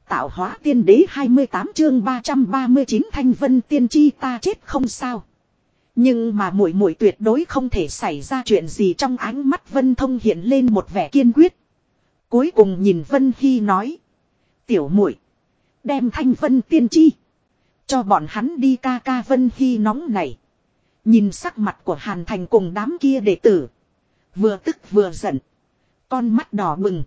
Tạo hóa tiên đế 28 chương 339 Thanh Vân tiên chi ta chết không sao. Nhưng mà muội muội tuyệt đối không thể xảy ra chuyện gì. Trong ánh mắt Vân Thông hiện lên một vẻ kiên quyết. Cuối cùng nhìn Vân Hy nói. Tiểu muội, đem Thanh Vân tiên chi cho bọn hắn đi. Ca ca. Vân Hy nóng này. Nhìn sắc mặt của Hàn Thành cùng đám kia đệ tử. Vừa tức vừa giận. Con mắt đỏ bừng.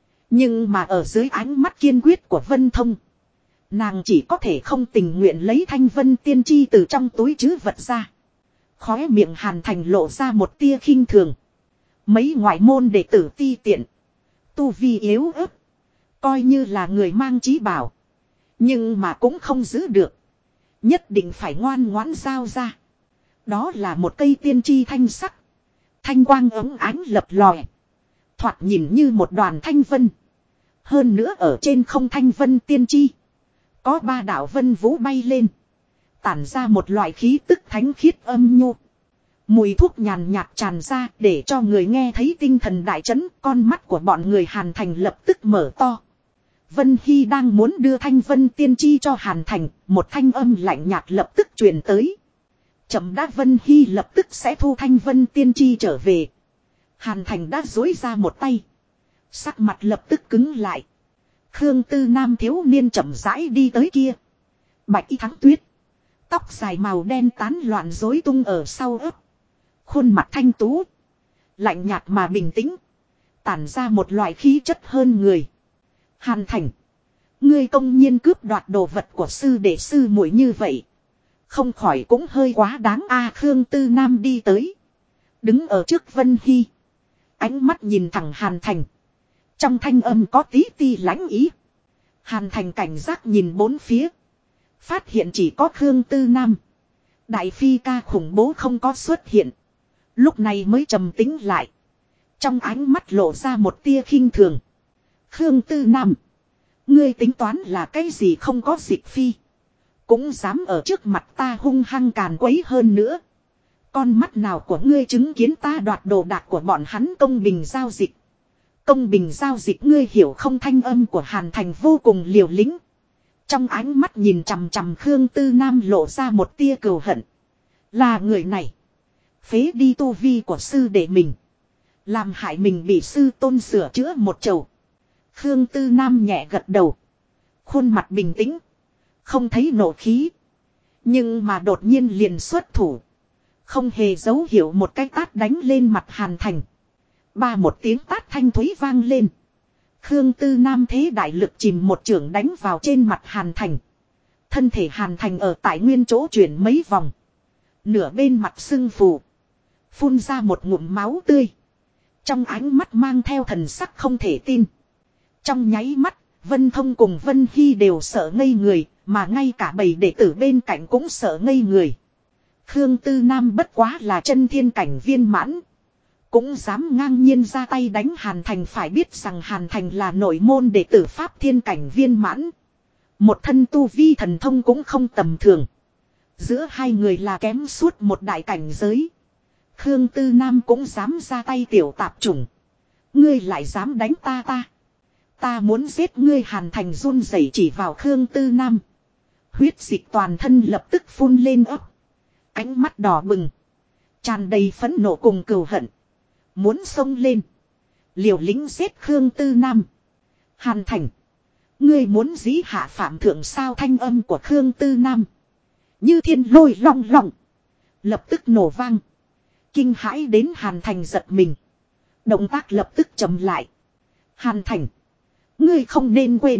Nhưng mà ở dưới ánh mắt kiên quyết của Vân Thông, nàng chỉ có thể không tình nguyện lấy Thanh Vân tiên chi từ trong túi trữ vật ra. Khóe miệng Hàn Thành lộ ra một tia khinh thường. Mấy ngoại môn đệ tử ti tiện, tu vi yếu ớt, coi như là người mang chí bảo, nhưng mà cũng không giữ được. Nhất định phải ngoan ngoãn giao ra. Đó là một cây tiên chi thanh sắc, thanh quang ống ánh lập lòe, thoạt nhìn như một đoàn thanh vân. Hơn nữa ở trên không Thanh Vân tiên chi, có 3 đạo vân vũ bay lên, tản ra một loại khí tức thánh khiết âm nhu. Mùi thuốc nhàn nhạt tràn ra để cho người nghe thấy tinh thần đại chấn. Con mắt của bọn người Hàn Thành lập tức mở to. Vân Hy đang muốn đưa Thanh Vân tiên chi cho Hàn Thành, một thanh âm lạnh nhạt lập tức truyền tới. Chậm đã. Vân Hy lập tức sẽ thu Thanh Vân tiên chi trở về. Hàn Thành đã duỗi ra một tay, sắc mặt lập tức cứng lại. Khương Tư Nam thiếu niên chậm rãi đi tới kia. Bạch y thắng tuyết, tóc dài màu đen tán loạn rối tung ở sau ớt. Khuôn mặt thanh tú, lạnh nhạt mà bình tĩnh, tản ra một loại khí chất hơn người. Hàn Thành, ngươi công nhiên cướp đoạt đồ vật của sư đệ sư muội như vậy, không khỏi cũng hơi quá đáng a. Khương Tư Nam đi tới, đứng ở trước Vân Hy, ánh mắt nhìn thẳng Hàn Thành. Trong thanh âm có tí ti lãnh ý. Hàn Thành cảnh giác nhìn bốn phía, phát hiện chỉ có Khương Tư Nam. Đại phi ca khủng bố không có xuất hiện. Lúc này mới trầm tĩnh lại. Trong ánh mắt lộ ra một tia khinh thường. Khương Tư Nam, ngươi tính toán là cái gì? Không có dịch phi, cũng dám ở trước mặt ta hung hăng càn quấy hơn nữa. Con mắt nào của ngươi chứng kiến ta đoạt đồ đạc của bọn hắn công bình giao dịch? Công bình giao dịch ngươi hiểu không? Thanh âm của Hàn Thành vô cùng liều lĩnh. Trong ánh mắt nhìn chằm chằm Khương Tư Nam lộ ra một tia cừu hận. Là người này phế đi tu vi của sư đệ mình, làm hại mình bị sư tôn sửa chữa một chầu. Khương Tư Nam nhẹ gật đầu, khuôn mặt bình tĩnh, không thấy nộ khí. Nhưng mà đột nhiên liền xuất thủ, không hề dấu hiệu một cái tát đánh lên mặt Hàn Thành. Ba một tiếng tát thanh thúy vang lên. Khương Tư Nam thế đại lực chìm một chưởng đánh vào trên mặt Hàn Thành. Thân thể Hàn Thành ở tại nguyên chỗ chuyển mấy vòng, nửa bên mặt sưng phù, phun ra một ngụm máu tươi. Trong ánh mắt mang theo thần sắc không thể tin. Trong nháy mắt, Vân Thông cùng Vân Hy đều sợ ngây người, mà ngay cả bầy đệ tử bên cạnh cũng sợ ngây người. Khương Tư Nam bất quá là chân thiên cảnh viên mãn, cũng dám ngang nhiên ra tay đánh Hàn Thành. Phải biết rằng Hàn Thành là nội môn đệ tử Pháp thiên cảnh viên mãn, một thân tu vi thần thông cũng không tầm thường. Giữa hai người là kém suốt một đại cảnh giới. Khương Tư Nam cũng dám ra tay. Tiểu tạp chủng, ngươi lại dám đánh ta? Ta muốn giết ngươi. Hàn Thành run rẩy chỉ vào Khương Tư Nam. Huyết dịch toàn thân lập tức phun lên ấp. Ánh mắt đỏ bừng, tràn đầy phẫn nộ cùng cừu hận. Muốn xông lên, liều lĩnh giết Khương Tư Nam. Hàn Thành, ngươi muốn dĩ hạ phạm thượng sao? Thanh âm của Khương Tư Nam như thiên lôi long long, lập tức nổ vang. Kinh hãi đến Hàn Thành giật mình, động tác lập tức chậm lại. Hàn Thành, ngươi không nên quên,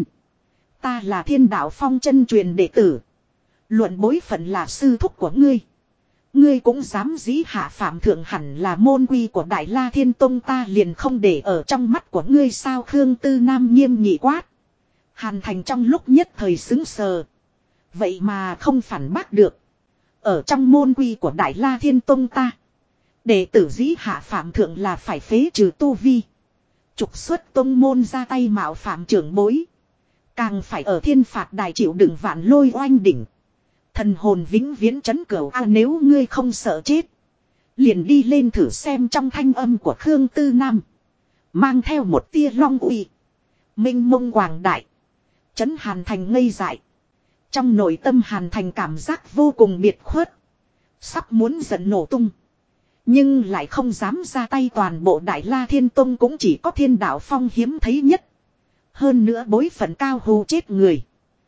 ta là Thiên Đạo Phong chân truyền đệ tử, luận bối phận là sư thúc của ngươi. Ngươi cũng dám dĩ hạ phạm thượng? Hẳn là môn quy của Đại La Thiên Tông, ta liền không để ở trong mắt của ngươi sao? Khương Tư Nam nghiêm nghị quát. Hàn Thành trong lúc nhất thời sững sờ, vậy mà không phản bác được. Ở trong môn quy của Đại La Thiên Tông ta, đệ tử dĩ hạ phạm thượng là phải phế trừ tu vi, trục xuất tông môn, ra tay mạo phạm trưởng bối, càng phải ở thiên phạt đài chịu đựng vạn lôi oanh đỉnh, thần hồn vĩnh viễn trấn cửu. Nếu ngươi không sợ chết, liền đi lên thử xem. Trong thanh âm của Khương Tư Nam mang theo một tia long uy, minh mông quảng đại, Trấn Hàn Thành ngây dại. Trong nội tâm Hàn Thành cảm giác vô cùng biệt khuất. Sắp muốn giận nổ tung. Nhưng lại không dám ra tay, toàn bộ Đại La Thiên Tông cũng chỉ có Thiên Đạo Phong hiếm thấy nhất. Hơn nữa bối phận cao hù chết người.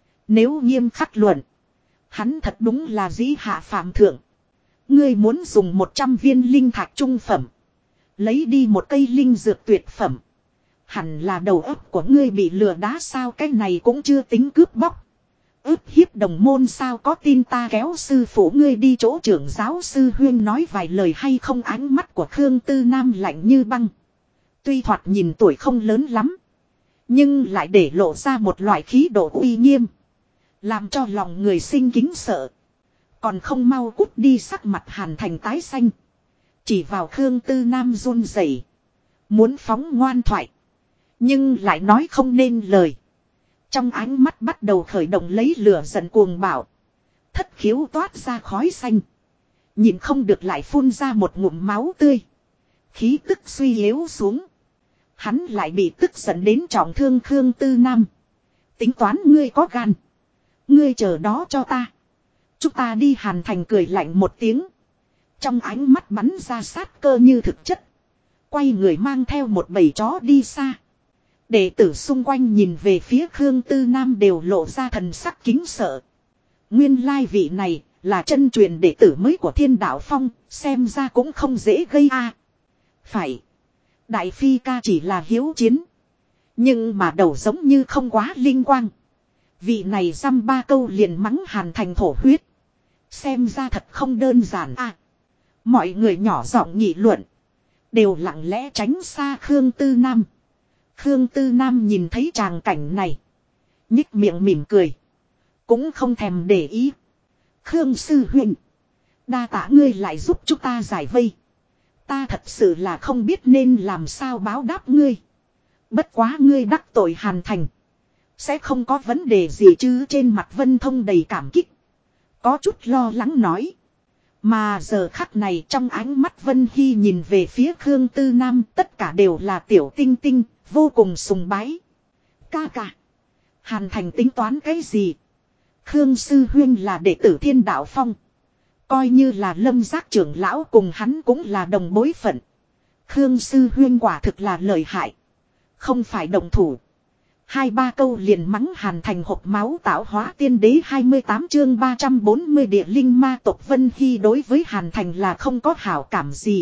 Nếu nghiêm khắc luận. Hắn thật đúng là dĩ hạ phạm thượng. Ngươi muốn dùng 100 viên linh thạch trung phẩm. Lấy đi một cây linh dược tuyệt phẩm. Hẳn là đầu óc của ngươi bị lừa đá sao, cái này cũng chưa tính cướp bóc. Ức hiếp đồng môn sao, có tin ta kéo sư phụ ngươi đi chỗ trưởng giáo sư huyên nói vài lời hay không. Ánh mắt của Khương Tư Nam lạnh như băng. Tuy thoạt nhìn tuổi không lớn lắm. Nhưng lại để lộ ra một loại khí độ uy nghiêm. Làm cho lòng người sinh kính sợ. Còn không mau cút đi, sắc mặt Hàn Thành tái xanh. Chỉ vào Khương Tư Nam run rẩy, muốn phóng ngoan thoại. Nhưng lại nói không nên lời. Trong ánh mắt bắt đầu khởi động lấy lửa giận cuồng bạo. Thất khiếu toát ra khói xanh. Nhìn không được lại phun ra một ngụm máu tươi. Khí tức suy yếu xuống. Hắn lại bị tức giận đến trọng thương Khương Tư Nam. Tính toán ngươi có gan. Ngươi chờ đó cho ta. Chúng ta đi. Hàn Thành cười lạnh một tiếng. Trong ánh mắt bắn ra sát cơ như thực chất. Quay người mang theo một bầy chó đi xa. Đệ tử xung quanh nhìn về phía Khương Tư Nam đều lộ ra thần sắc kính sợ. Nguyên lai vị này là chân truyền đệ tử mới của Thiên Đạo Phong, xem ra cũng không dễ gây a. Phải. Đại Phi ca chỉ là hiếu chiến. Nhưng mà đầu giống như không quá linh quang. Vị này dăm ba câu liền mắng Hàn Thành thổ huyết. Xem ra thật không đơn giản a. Mọi người nhỏ giọng nghị luận. Đều lặng lẽ tránh xa Khương Tư Nam. Khương Tư Nam nhìn thấy tràng cảnh này. Nhích miệng mỉm cười. Cũng không thèm để ý. Khương sư huynh. Đa tạ ngươi lại giúp chúng ta giải vây. Ta thật sự là không biết nên làm sao báo đáp ngươi. Bất quá ngươi đắc tội Hàn Thành. Sẽ không có vấn đề gì chứ. Trên mặt Vân Thông đầy cảm kích. Có chút lo lắng nói. Mà giờ khắc này trong ánh mắt Vân Hy nhìn về phía Khương Tư Nam, tất cả đều là tiểu tinh tinh, vô cùng sùng bái. Ca ca. Hàn Thành tính toán cái gì? Khương sư huynh là đệ tử Thiên Đạo Phong. Coi như là Lâm Giác trưởng lão cùng hắn cũng là đồng bối phận. Khương sư huynh quả thực là lợi hại. Không phải động thủ. Hai ba câu liền mắng Hàn Thành hộp máu. Tạo hóa tiên đế 28 chương 340 địa linh ma tộc. Vân Hy đối với Hàn Thành là không có hảo cảm gì.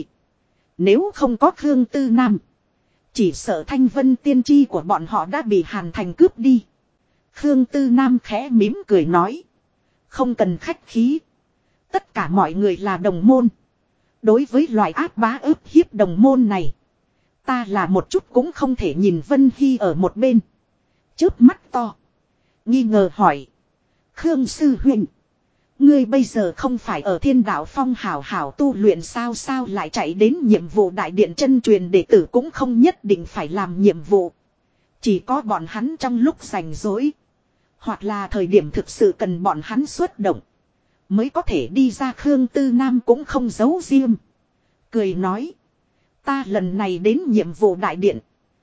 Nếu không có Khương Tư Nam, chỉ sợ Thanh Vân tiên tri của bọn họ đã bị Hàn Thành cướp đi. Khương Tư Nam khẽ mỉm cười nói. Không cần khách khí. Tất cả mọi người là đồng môn. Đối với loại ác bá ức hiếp đồng môn này, ta là một chút cũng không thể. Nhìn Vân Hy ở một bên, chớp mắt to, nghi ngờ hỏi. Khương sư huynh, ngươi bây giờ không phải ở Thiên Đạo Phong hảo hảo tu luyện sao? Sao lại chạy đến nhiệm vụ đại điện? Chân truyền đệ tử cũng không nhất định phải làm nhiệm vụ. Chỉ có bọn hắn trong lúc rảnh rỗi, hoặc là thời điểm thực sự cần bọn hắn xuất động, mới có thể đi ra. Khương Tư Nam cũng không giấu riêng, cười nói. Ta lần này đến nhiệm vụ đại điện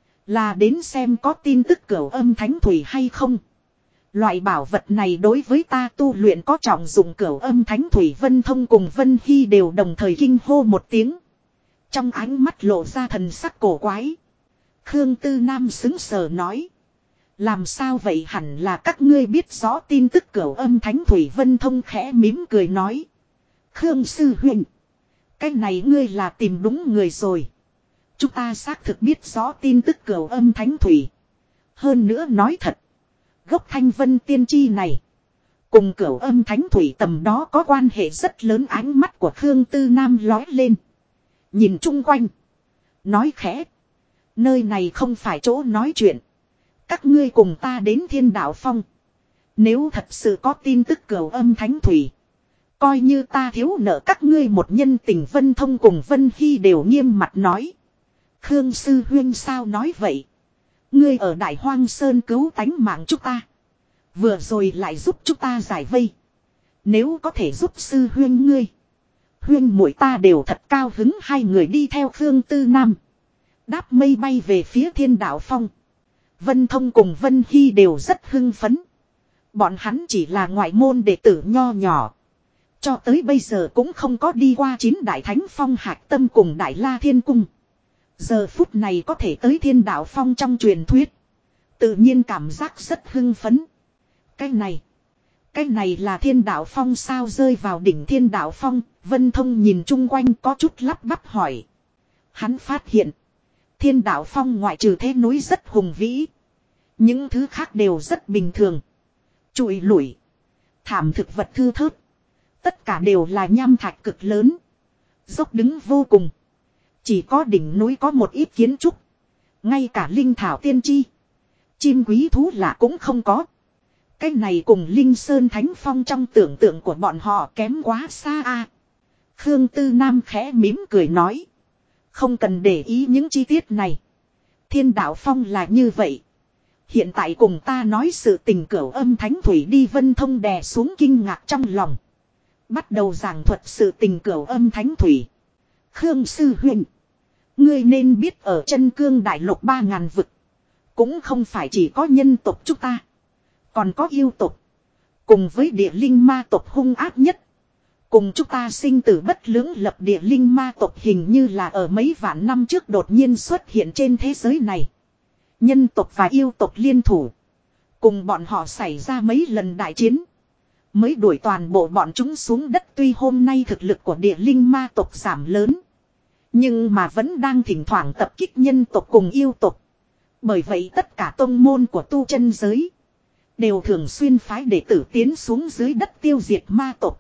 là đến xem có tin tức Cửu Âm Thánh Thủy hay không. Loại bảo vật này đối với ta tu luyện có trọng dụng. Cửu Âm Thánh Thủy. Vân Thông cùng Vân Hy đều đồng thời kinh hô một tiếng. Trong ánh mắt lộ ra thần sắc cổ quái. Khương Tư Nam sững sờ nói. Làm sao vậy? Hẳn là các ngươi biết rõ tin tức Cửu Âm Thánh Thủy. Vân Thông khẽ mỉm cười nói. Khương sư huynh, cái này ngươi là tìm đúng người rồi. Chúng ta xác thực biết rõ tin tức Cửu Âm Thánh Thủy. Hơn nữa nói thật, gốc Thanh Vân tiên tri này cùng Cửu Âm Thánh Thủy tầm đó có quan hệ rất lớn. Ánh mắt của Khương Tư Nam lói lên, nhìn chung quanh, nói khẽ. Nơi này không phải chỗ nói chuyện. Các ngươi cùng ta đến Thiên Đạo Phong. Nếu thật sự có tin tức Cửu Âm Thánh Thủy, coi như ta thiếu nợ các ngươi một nhân tình. Vân Thông cùng Vân Hy đều nghiêm mặt nói. Khương sư huynh sao nói vậy? Ngươi ở Đại Hoang Sơn cứu tánh mạng chúng ta, vừa rồi lại giúp chúng ta giải vây. Nếu có thể giúp sư huynh ngươi, huynh muội ta đều thật cao hứng. Hai người đi theo Khương Tư Nam, đáp mây bay về phía Thiên Đạo Phong. Vân Thông cùng Vân Hy đều rất hưng phấn. Bọn hắn chỉ là ngoại môn đệ tử nho nhỏ. Cho tới bây giờ cũng không có đi qua 9 đại thánh phong hạc tâm cùng Đại La Thiên Cung. Giờ phút này có thể tới Thiên Đạo Phong trong truyền thuyết. Tự nhiên cảm giác rất hưng phấn. Cái này là Thiên Đạo Phong sao? Rơi vào đỉnh Thiên Đạo Phong, Vân Thông nhìn chung quanh có chút lắp bắp hỏi. Hắn phát hiện, Thiên Đạo Phong ngoại trừ thế núi rất hùng vĩ. Những thứ khác đều rất bình thường. Trụi lủi, thảm thực vật thưa thớt. Tất cả đều là nham thạch cực lớn. Dốc đứng vô cùng. Chỉ có đỉnh núi có một ít kiến trúc. Ngay cả linh thảo tiên tri, chim quý thú lạ cũng không có. Cái này cùng Linh Sơn Thánh Phong trong tưởng tượng của bọn họ kém quá xa a. Khương Tư Nam khẽ mỉm cười nói. Không cần để ý những chi tiết này. Thiên Đạo Phong là như vậy. Hiện tại cùng ta nói sự tình Cửu Âm Thánh Thủy đi. Vân Thông đè xuống kinh ngạc trong lòng. Bắt đầu giảng thuật sự tình Cửu Âm Thánh Thủy. Khương Sư Huynh, ngươi nên biết ở Chân Cương Đại Lục 3000 vực. Cũng không phải chỉ có nhân tộc chúng ta. Còn có yêu tộc. Cùng với địa linh ma tộc hung ác nhất. Cùng chúng ta sinh tử bất lưỡng lập địa linh ma tộc hình như là ở mấy vạn năm trước đột nhiên xuất hiện trên thế giới này. Nhân tộc và yêu tộc liên thủ. Cùng bọn họ xảy ra mấy lần đại chiến. Mới đuổi toàn bộ bọn chúng xuống đất. Tuy hôm nay thực lực của địa linh ma tộc giảm lớn. Nhưng mà vẫn đang thỉnh thoảng tập kích nhân tộc cùng yêu tộc. Bởi vậy tất cả tông môn của tu chân giới đều thường xuyên phái đệ tử tiến xuống dưới đất tiêu diệt ma tộc.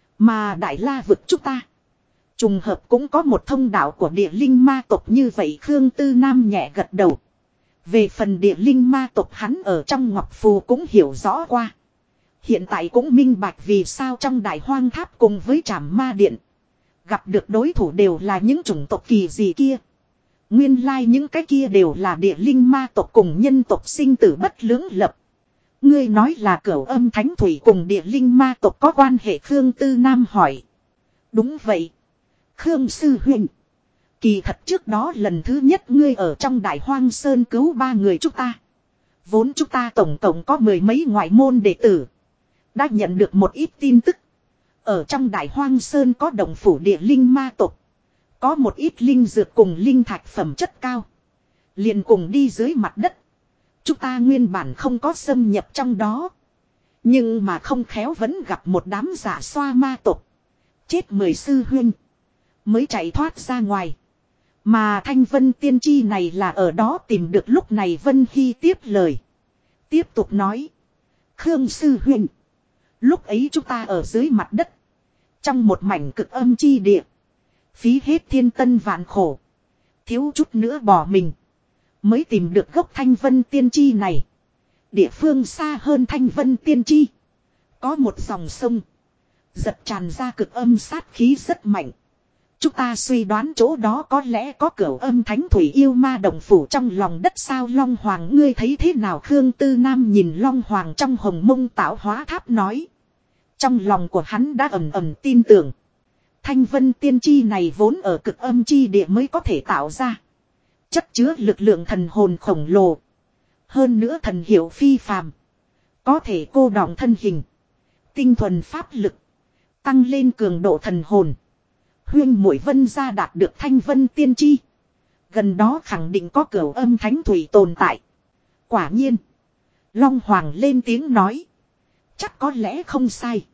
Mà Đại La vực chúng ta, trùng hợp cũng có một thông đạo của địa linh ma tộc như vậy. Khương Tư Nam nhẹ gật đầu. Về phần địa linh ma tộc hắn ở trong Ngọc Phù cũng hiểu rõ qua. Hiện tại cũng minh bạch vì sao trong Đại Hoang Tháp cùng với Trảm Ma Điện gặp được đối thủ đều là những chủng tộc kỳ gì kia. Nguyên lai những cái kia đều là địa linh ma tộc cùng nhân tộc sinh tử bất lưỡng lập. Ngươi nói là Cửu Âm Thánh Thủy cùng địa linh ma tộc có quan hệ? Khương Tư Nam hỏi. Đúng vậy. Khương Sư Huynh, kỳ thật trước đó lần thứ nhất ngươi ở trong Đại Hoang Sơn cứu 3 người chúng ta. Vốn chúng ta tổng cộng có 10 mấy ngoại môn đệ tử. Đã nhận được một ít tin tức. Ở trong Đại Hoang Sơn có động phủ địa linh ma tộc. Có một ít linh dược cùng linh thạch phẩm chất cao. Liền cùng đi dưới mặt đất. Chúng ta nguyên bản không có xâm nhập trong đó. Nhưng mà không khéo vẫn gặp một đám giả xoa ma tộc. Chết 10 sư huynh. Mới chạy thoát ra ngoài. Mà Thanh Vân tiên tri này là ở đó tìm được. Lúc này Vân Hy tiếp lời. Tiếp tục nói. Khương sư huynh, lúc ấy chúng ta ở dưới mặt đất. Trong một mảnh cực âm chi địa. Phí hết thiên tân vạn khổ. Thiếu chút nữa bỏ mình. Mới tìm được gốc Thanh Vân tiên tri này. Địa phương xa hơn Thanh Vân tiên tri. Có một dòng sông. Giật tràn ra cực âm sát khí rất mạnh. Chúng ta suy đoán chỗ đó có lẽ có Cửu Âm Thánh Thủy yêu ma động phủ trong lòng đất. Sao Long Hoàng ngươi thấy thế nào? Khương Tư Nam nhìn Long Hoàng trong hồng mông tạo hóa tháp nói. Trong lòng của hắn đã ầm ầm tin tưởng. Thanh Vân tiên tri này vốn ở cực âm chi địa mới có thể tạo ra. Chất chứa lực lượng thần hồn khổng lồ. Hơn nữa thần hiệu phi phàm. Có thể cô đọng thân hình. Tinh thuần pháp lực. Tăng lên cường độ thần hồn. Huyên muội Vân gia đạt được Thanh Vân tiên tri. Gần đó khẳng định có Cửu Âm Thánh Thủy tồn tại. Quả nhiên. Long Hoàng lên tiếng nói. Chắc có lẽ không sai.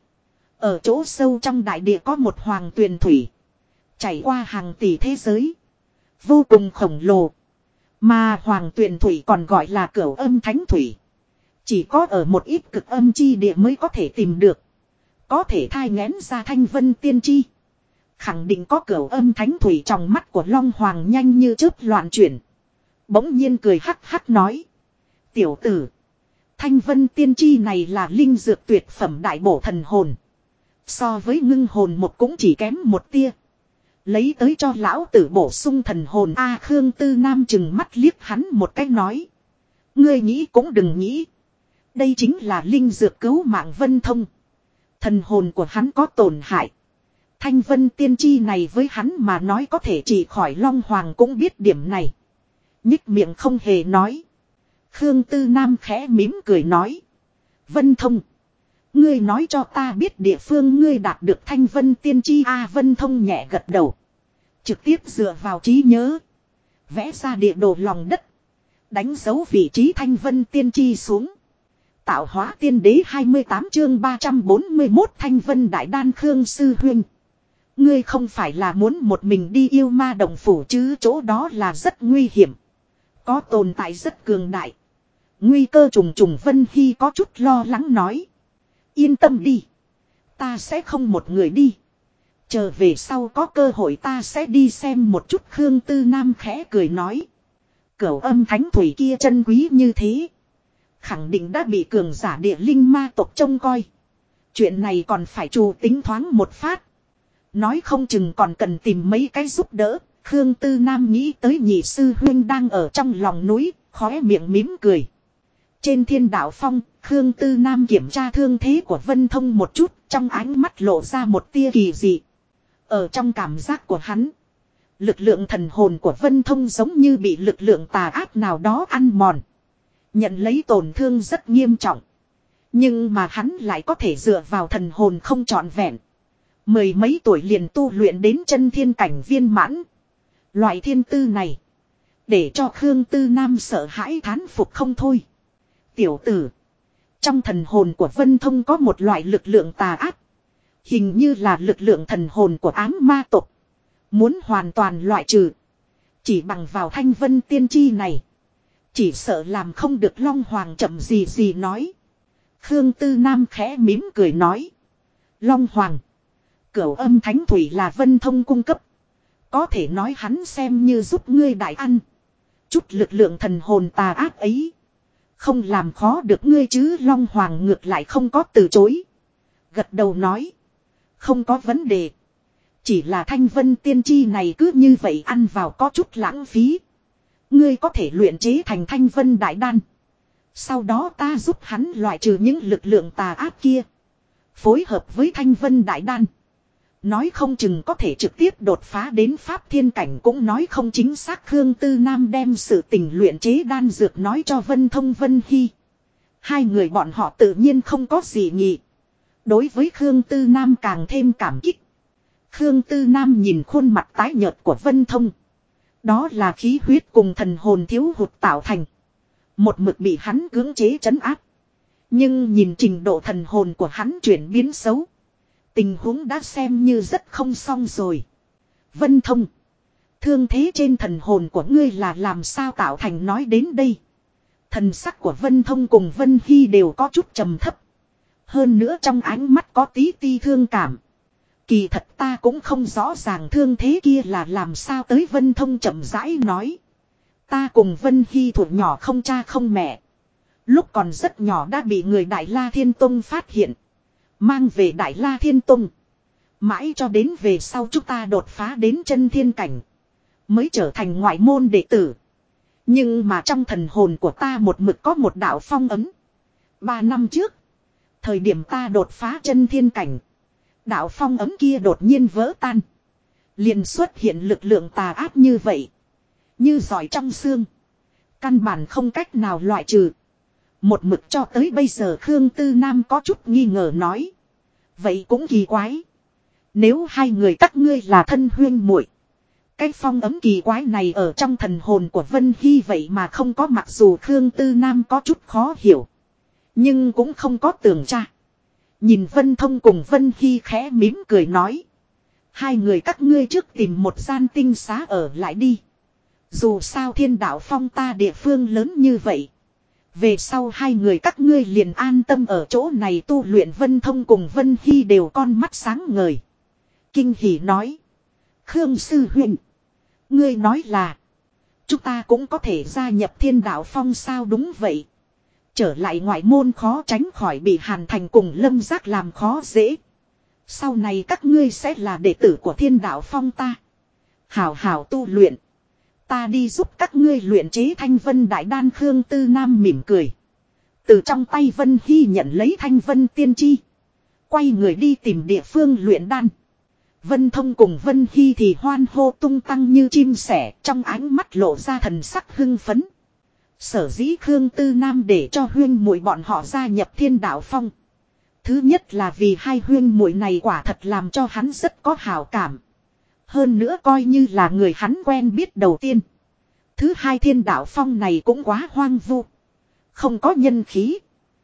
Ở chỗ sâu trong đại địa có một hoàng tuyền thủy. Chảy qua hàng tỷ thế giới. Vô cùng khổng lồ. Mà hoàng tuyền thủy còn gọi là Cửu Âm Thánh Thủy. Chỉ có ở một ít cực âm chi địa mới có thể tìm được. Có thể thai nghén ra Thanh Vân tiên tri. Khẳng định có Cửu Âm Thánh Thủy. Trong mắt của Long Hoàng nhanh như chớp loạn chuyển. Bỗng nhiên cười hắc hắc nói. Tiểu tử, Thanh Vân tiên tri này là linh dược tuyệt phẩm đại bổ thần hồn. So với ngưng hồn một cũng chỉ kém một tia. Lấy tới cho lão tử bổ sung thần hồn. Khương Tư Nam chừng mắt liếc hắn một cái nói. Ngươi nghĩ cũng đừng nghĩ. Đây chính là linh dược cứu mạng Vân Thông. Thần hồn của hắn có tổn hại. Thanh Vân tiên tri này với hắn mà nói có thể trị khỏi. Long Hoàng cũng biết điểm này. Nhích miệng không hề nói. Khương Tư Nam khẽ mỉm cười nói. Vân Thông. Ngươi nói cho ta biết địa phương ngươi đạt được Thanh Vân Tiên Chi Vân Thông nhẹ gật đầu. Trực tiếp dựa vào trí nhớ. Vẽ ra địa đồ lòng đất. Đánh dấu vị trí Thanh Vân Tiên Chi xuống. Tạo hóa tiên đế 28 chương 341 Thanh Vân Đại Đan Khương Sư Huynh. Ngươi không phải là muốn một mình đi yêu ma động phủ chứ, chỗ đó là rất nguy hiểm. Có tồn tại rất cường đại. Nguy cơ trùng trùng. Vân Hy có chút lo lắng nói. Yên tâm đi. Ta sẽ không một người đi. Chờ về sau có cơ hội ta sẽ đi xem một chút. Khương Tư Nam khẽ cười nói. Cửu âm thánh thủy kia chân quý như thế. Khẳng định đã bị cường giả địa linh ma tộc trông coi. Chuyện này còn phải chủ tính thoáng một phát. Nói không chừng còn cần tìm mấy cái giúp đỡ. Khương Tư Nam nghĩ tới nhị sư huynh đang ở trong lòng núi, khóe miệng mím cười. Trên thiên đạo phong, Khương Tư Nam kiểm tra thương thế của Vân Thông một chút, trong ánh mắt lộ ra một tia kỳ dị. Ở trong cảm giác của hắn, lực lượng thần hồn của Vân Thông giống như bị lực lượng tà ác nào đó ăn mòn. Nhận lấy tổn thương rất nghiêm trọng. Nhưng mà hắn lại có thể dựa vào thần hồn không trọn vẹn. Mười mấy tuổi liền tu luyện đến chân thiên cảnh viên mãn. Loại thiên tư này, để cho Khương Tư Nam sợ hãi thán phục không thôi. Tiểu tử, trong thần hồn của Vân Thông có một loại lực lượng tà ác. Hình như là lực lượng thần hồn của ám ma tộc. Muốn hoàn toàn loại trừ, chỉ bằng vào Thanh Vân Tiên Chi này, chỉ sợ làm không được. Long Hoàng chậm gì nói. Khương Tư Nam khẽ mỉm cười nói. Long Hoàng, Cửu âm thánh thủy là Vân Thông cung cấp. Có thể nói hắn xem như giúp ngươi đại ăn. Chút lực lượng thần hồn tà ác ấy, không làm khó được ngươi chứ. Long Hoàng ngược lại không có từ chối. Gật đầu nói. Không có vấn đề. Chỉ là Thanh Vân Tiên Chi này cứ như vậy ăn vào có chút lãng phí. Ngươi có thể luyện chế thành Thanh Vân Đại Đan. Sau đó ta giúp hắn loại trừ những lực lượng tà ác kia. Phối hợp với Thanh Vân Đại Đan, nói không chừng có thể trực tiếp đột phá đến Pháp Thiên Cảnh cũng nói không chính xác. Khương Tư Nam đem sự tình luyện chế đan dược nói cho Vân Thông Vân Hy. Hai người bọn họ tự nhiên không có gì nhị. Đối với Khương Tư Nam càng thêm cảm kích. Khương Tư Nam nhìn khuôn mặt tái nhợt của Vân Thông. Đó là khí huyết cùng thần hồn thiếu hụt tạo thành. Một mực bị hắn cưỡng chế trấn áp. Nhưng nhìn trình độ thần hồn của hắn chuyển biến xấu, tình huống đã xem như rất không xong rồi. Vân Thông, thương thế trên thần hồn của ngươi là làm sao tạo thành? Nói đến đây, thần sắc của Vân Thông cùng Vân Hy đều có chút trầm thấp. Hơn nữa trong ánh mắt có tí ti thương cảm. Kỳ thật ta cũng không rõ ràng thương thế kia là làm sao tới. Vân Thông chậm rãi nói. Ta cùng Vân Hy thuở nhỏ không cha không mẹ. Lúc còn rất nhỏ đã bị người Đại La Thiên Tông phát hiện, mang về Đại La Thiên Tông. Mãi cho đến về sau chúng ta đột phá đến chân thiên cảnh, mới trở thành ngoại môn đệ tử. Nhưng mà trong thần hồn của ta một mực có một đạo phong ấn. 3 năm trước, thời điểm ta đột phá chân thiên cảnh, đạo phong ấn kia đột nhiên vỡ tan. Liền xuất hiện lực lượng tà ác như vậy, như giỏi trong xương, căn bản không cách nào loại trừ. Một mực cho tới bây giờ. Khương Tư Nam có chút nghi ngờ nói. Vậy cũng kỳ quái. Nếu hai người các ngươi là thân huyên muội, cái phong ấm kỳ quái này ở trong thần hồn của Vân Hy vậy mà không có. Mặc dù Khương Tư Nam có chút khó hiểu, nhưng cũng không có tường tra. Nhìn Vân Thông cùng Vân Hy khẽ mỉm cười nói. Hai người các ngươi trước tìm một gian tinh xá ở lại đi. Dù sao thiên đạo phong ta địa phương lớn như vậy, về sau hai người các ngươi liền an tâm ở chỗ này tu luyện. Vân Thông cùng Vân Hy đều con mắt sáng ngời, kinh hỉ nói. Khương sư huynh, ngươi nói là chúng ta cũng có thể gia nhập thiên đạo phong sao? Đúng vậy. Trở lại ngoại môn khó tránh khỏi bị Hàn Thành cùng Lâm Giác làm khó dễ. Sau này các ngươi sẽ là đệ tử của thiên đạo phong ta. Hảo hảo tu luyện. Ta đi giúp các ngươi luyện chế Thanh Vân Đại Đan. Khương Tư Nam mỉm cười, từ trong tay Vân Hy nhận lấy Thanh Vân Tiên Chi, quay người đi tìm địa phương luyện đan. Vân Thông cùng Vân Hy thì hoan hô tung tăng như chim sẻ, trong ánh mắt lộ ra thần sắc hưng phấn. Sở dĩ Khương Tư Nam để cho huyên muội bọn họ gia nhập Thiên Đạo Phong. Thứ nhất là vì hai huyên muội này quả thật làm cho hắn rất có hảo cảm. Hơn nữa coi như là người hắn quen biết đầu tiên. Thứ hai, Thiên Đạo Phong này cũng quá hoang vu. Không có nhân khí.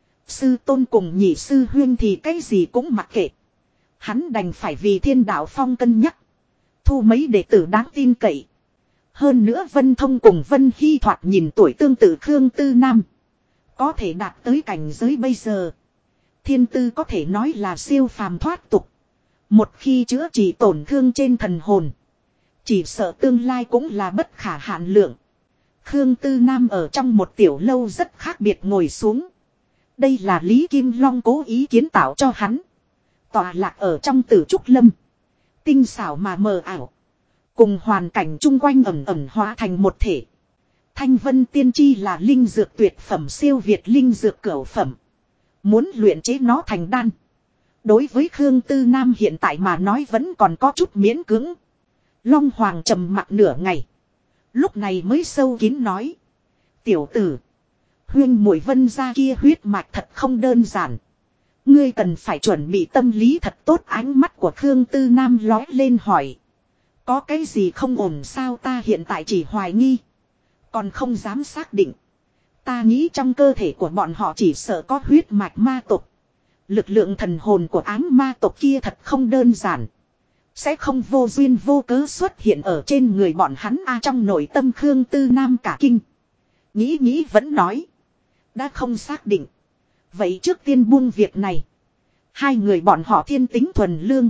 Sư tôn cùng nhị sư huyên thì cái gì cũng mặc kệ. Hắn đành phải vì Thiên Đạo Phong cân nhắc. Thu mấy đệ tử đáng tin cậy. Hơn nữa Vân Thông cùng Vân Hy thoạt nhìn tuổi tương tự Khương Tư Nam. Có thể đạt tới cảnh giới bây giờ. Thiên tư có thể nói là siêu phàm thoát tục. Một khi chữa trị tổn thương trên thần hồn. Chỉ sợ tương lai cũng là bất khả hạn lượng. Khương Tư Nam ở trong một tiểu lâu rất khác biệt ngồi xuống. Đây là Lý Kim Long cố ý kiến tạo cho hắn. Tọa lạc ở trong Tử Trúc Lâm. Tinh xảo mà mờ ảo. Cùng hoàn cảnh chung quanh ẩn ẩn hóa thành một thể. Thanh Vân Tiên Chi là linh dược tuyệt phẩm siêu việt linh dược cửu phẩm. Muốn luyện chế nó thành đan. Đối với Khương Tư Nam hiện tại mà nói vẫn còn có chút miễn cưỡng. Long Hoàng trầm mặc nửa ngày. Lúc này mới sâu kín nói. Tiểu tử. Huyên muội Vân gia kia huyết mạch thật không đơn giản. Ngươi cần phải chuẩn bị tâm lý thật tốt. Ánh mắt của Khương Tư Nam lói lên hỏi. Có cái gì không ổn sao? Ta hiện tại chỉ hoài nghi. Còn không dám xác định. Ta nghĩ trong cơ thể của bọn họ chỉ sợ có huyết mạch ma tộc. Lực lượng thần hồn của ám ma tộc kia thật không đơn giản. Sẽ không vô duyên vô cớ xuất hiện ở trên người bọn hắn trong nội tâm Khương Tư Nam cả kinh. Nghĩ vẫn nói. Đã không xác định. Vậy trước tiên buông việc này. Hai người bọn họ thiên tính thuần lương.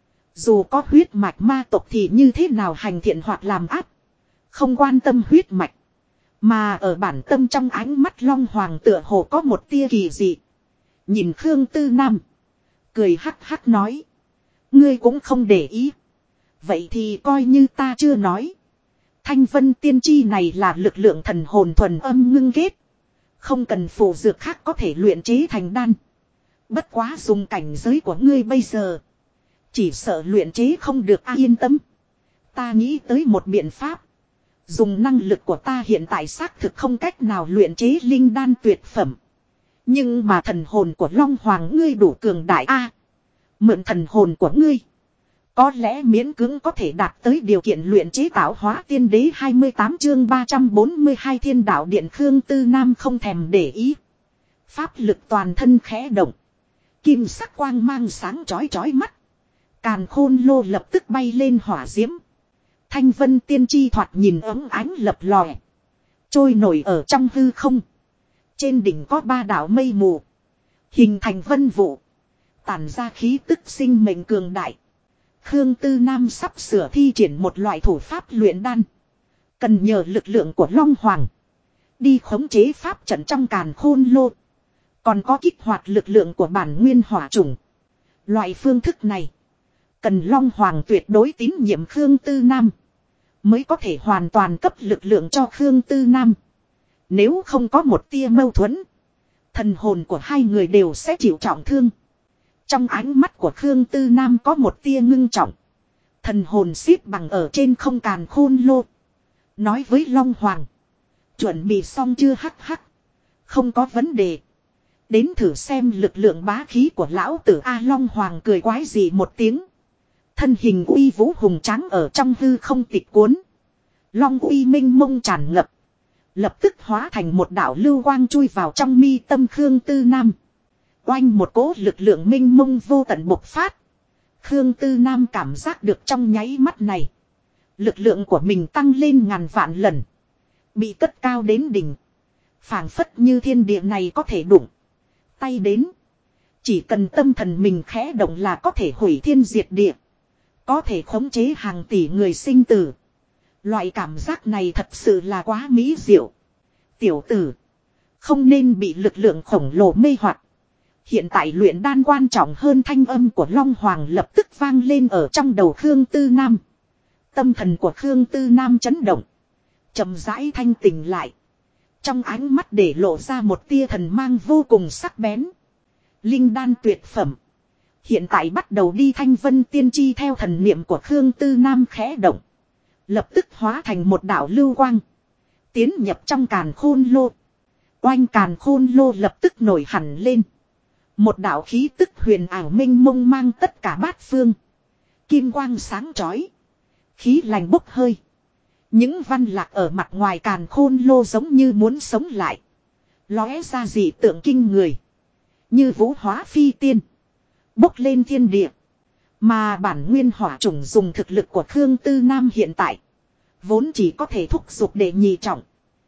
Dù có huyết mạch ma tộc thì như thế nào hành thiện hoặc làm ác. Không quan tâm huyết mạch. Mà ở bản tâm trong ánh mắt Long Hoàng tựa hồ có một tia kỳ dị. Nhìn Khương Tư Nam. Cười hắc hắc nói. Ngươi cũng không để ý. Vậy thì coi như ta chưa nói. Thanh Vân Tiên Chi này là lực lượng thần hồn thuần âm ngưng kết. Không cần phù dược khác có thể luyện chế thành đan. Bất quá dùng cảnh giới của ngươi bây giờ. Chỉ sợ luyện chế không được yên tâm. Ta nghĩ tới một biện pháp. Dùng năng lực của ta hiện tại xác thực không cách nào luyện chế linh đan tuyệt phẩm. Nhưng mà thần hồn của Long Hoàng ngươi đủ cường đại mượn thần hồn của ngươi. Có lẽ miễn cưỡng có thể đạt tới điều kiện luyện chế tạo hóa tiên đế 28 chương 342 Thiên Đạo Điện. Khương Tư Nam không thèm để ý. Pháp lực toàn thân khẽ động. Kim sắc quang mang sáng chói chói mắt. Càn khôn lô lập tức bay lên hỏa diễm. Thanh Vân Tiên Chi thoạt nhìn ấm ánh lập lòe. Trôi nổi ở trong hư không. Trên đỉnh có 3 đạo mây mù. Hình thành vân vụ. Tản ra khí tức sinh mệnh cường đại. Khương Tư Nam sắp sửa thi triển một loại thủ pháp luyện đan. Cần nhờ lực lượng của Long Hoàng. Đi khống chế pháp trận trong càn khôn lô. Còn có kích hoạt lực lượng của bản nguyên hỏa chủng. Loại phương thức này. Cần Long Hoàng tuyệt đối tín nhiệm Khương Tư Nam. Mới có thể hoàn toàn cấp lực lượng cho Khương Tư Nam. Nếu không có một tia mâu thuẫn. Thần hồn của hai người đều sẽ chịu trọng thương. Trong ánh mắt của Khương Tư Nam có một tia ngưng trọng. Thần hồn xếp bằng ở trên không càn khôn lô. Nói với Long Hoàng. Chuẩn bị xong chưa hắc hắc. Không có vấn đề. Đến thử xem lực lượng bá khí của lão tử Long Hoàng cười quái dị một tiếng. Thân hình uy vũ hùng tráng ở trong hư không tịch cuốn. Long uy minh mông tràn ngập. Lập tức hóa thành một đạo lưu quang chui vào trong mi tâm Khương Tư Nam. Oanh một cỗ lực lượng minh mông vô tận bộc phát. Khương Tư Nam cảm giác được trong nháy mắt này. Lực lượng của mình tăng lên ngàn vạn lần. Bị cất cao đến đỉnh. Phảng phất như thiên địa này có thể đụng tay đến. Chỉ cần tâm thần mình khẽ động là có thể hủy thiên diệt địa. Có thể khống chế hàng tỷ người sinh tử. Loại cảm giác này thật sự là quá mỹ diệu. Tiểu tử. Không nên bị lực lượng khổng lồ mê hoặc. Hiện tại luyện đan quan trọng hơn. Thanh âm của Long Hoàng lập tức vang lên ở trong đầu Khương Tư Nam. Tâm thần của Khương Tư Nam chấn động. Chậm rãi thanh tỉnh lại. Trong ánh mắt để lộ ra một tia thần mang vô cùng sắc bén. Linh đan tuyệt phẩm. Hiện tại bắt đầu đi. Thanh Vân Tiên Chi theo thần niệm của Khương Tư Nam khẽ động. Lập tức hóa thành một đạo lưu quang. Tiến nhập trong càn khôn lô. Oanh càn khôn lô lập tức nổi hẳn lên. Một đạo khí tức huyền ảo minh mông mang tất cả bát phương. Kim quang sáng chói. Khí lành bốc hơi. Những văn lạc ở mặt ngoài càn khôn lô giống như muốn sống lại. Lóe ra dị tượng kinh người. Như vũ hóa phi tiên. Bốc lên thiên địa. Mà bản nguyên hỏa chủng dùng thực lực của Khương Tư Nam hiện tại. Vốn chỉ có thể thúc giục để nhị trọng.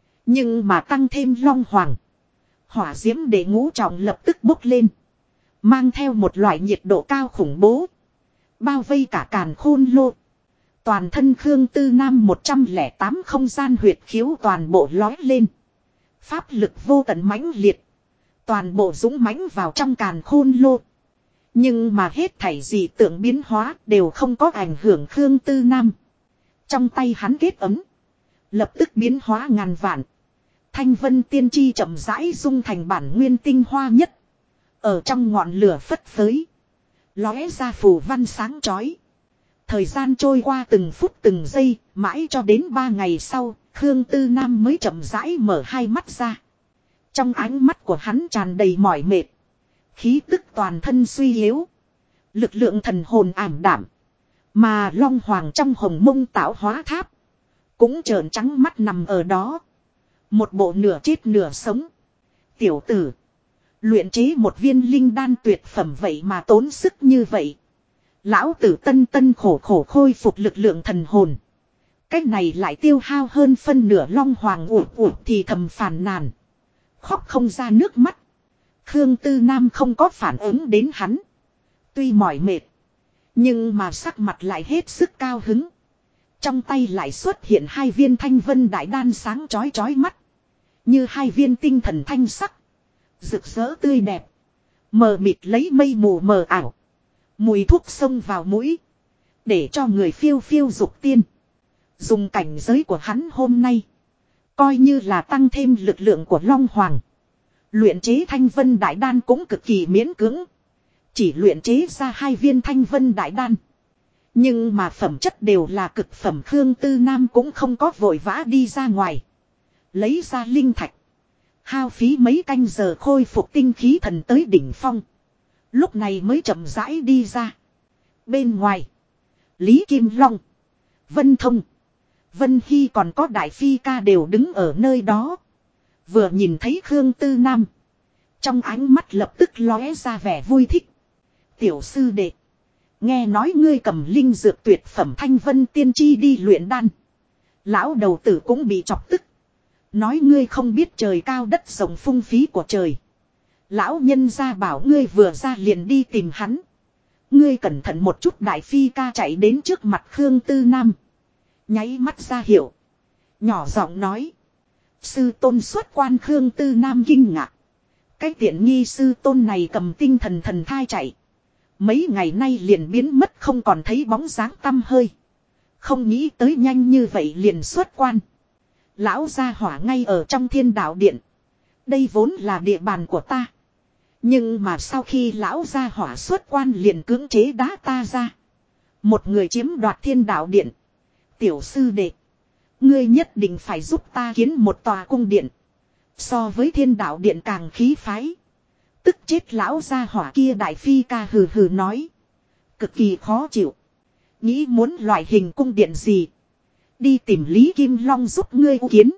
Nhưng mà tăng thêm long hoàng. Hỏa diễm để ngũ trọng lập tức bốc lên. Mang theo một loại nhiệt độ cao khủng bố. Bao vây cả càn khôn lô. Toàn thân Khương Tư Nam 108 không gian huyệt khiếu toàn bộ lói lên. Pháp lực vô tận mãnh liệt. Toàn bộ dũng mãnh vào trong càn khôn lô. Nhưng mà hết thảy dị tượng biến hóa đều không có ảnh hưởng Khương Tư Nam. Trong tay hắn kết ấm. Lập tức biến hóa ngàn vạn. Thanh vân tiên chi chậm rãi dung thành bản nguyên tinh hoa nhất. Ở trong ngọn lửa phất phới. Lóe ra phù văn sáng chói. Thời gian trôi qua từng phút từng giây. Mãi cho đến 3 ngày sau. Khương Tư Nam mới chậm rãi mở hai mắt ra. Trong ánh mắt của hắn tràn đầy mỏi mệt. Khí tức toàn thân suy yếu. Lực lượng thần hồn ảm đạm. Mà long hoàng trong hồng mông tạo hóa tháp. Cũng trợn trắng mắt nằm ở đó. Một bộ nửa chết nửa sống. Tiểu tử. Luyện chế một viên linh đan tuyệt phẩm vậy mà tốn sức như vậy. Lão tử tân tân khổ khổ khôi phục lực lượng thần hồn. Cách này lại tiêu hao hơn phân nửa long hoàng ủ thì thầm phàn nàn. Khóc không ra nước mắt. Khương Tư Nam không có phản ứng đến hắn. Tuy mỏi mệt. Nhưng mà sắc mặt lại hết sức cao hứng. Trong tay lại xuất hiện 2 viên thanh vân đại đan sáng chói chói mắt. Như 2 viên tinh thần thanh sắc. Rực rỡ tươi đẹp. Mờ mịt lấy mây mù mờ ảo. Mùi thuốc xông vào mũi. Để cho người phiêu phiêu dục tiên. Dùng cảnh giới của hắn hôm nay. Coi như là tăng thêm lực lượng của Long Hoàng. Luyện chế thanh vân đại đan cũng cực kỳ miễn cưỡng. Chỉ luyện chế ra 2 viên thanh vân đại đan. Nhưng mà phẩm chất đều là cực phẩm. Khương Tư Nam cũng không có vội vã đi ra ngoài. Lấy ra linh thạch. Hao phí mấy canh giờ khôi phục tinh khí thần tới đỉnh phong. Lúc này mới chậm rãi đi ra. Bên ngoài. Lý Kim Long. Vân Thông. Vân Hy còn có Đại Phi Ca đều đứng ở nơi đó. Vừa nhìn thấy Khương Tư Nam. Trong ánh mắt lập tức lóe ra vẻ vui thích. Tiểu sư đệ. Nghe nói ngươi cầm linh dược tuyệt phẩm thanh vân tiên chi đi luyện đan. Lão đầu tử cũng bị chọc tức. Nói ngươi không biết trời cao đất rộng phung phí của trời. Lão nhân gia bảo ngươi vừa ra liền đi tìm hắn. Ngươi cẩn thận một chút. Đại Phi Ca chạy đến trước mặt Khương Tư Nam. Nháy mắt ra hiệu. Nhỏ giọng nói. Sư tôn xuất quan. Khương Tư Nam kinh ngạc. Cái tiện nghi sư tôn này cầm tinh thần thần thai chạy. Mấy ngày nay liền biến mất không còn thấy bóng dáng tăm hơi. Không nghĩ tới nhanh như vậy liền xuất quan. Lão gia hỏa ngay ở trong Thiên Đạo Điện. Đây vốn là địa bàn của ta. Nhưng mà sau khi lão gia hỏa xuất quan liền cưỡng chế đá ta ra. Một người chiếm đoạt Thiên Đạo Điện. Tiểu sư đệ. Ngươi nhất định phải giúp ta kiến một tòa cung điện. So với Thiên Đạo Điện càng khí phái. Tức chết lão gia hỏa kia. Đại Phi Ca hừ hừ nói. Cực kỳ khó chịu. Nghĩ muốn loại hình cung điện gì. Đi tìm Lý Kim Long giúp ngươi kiến.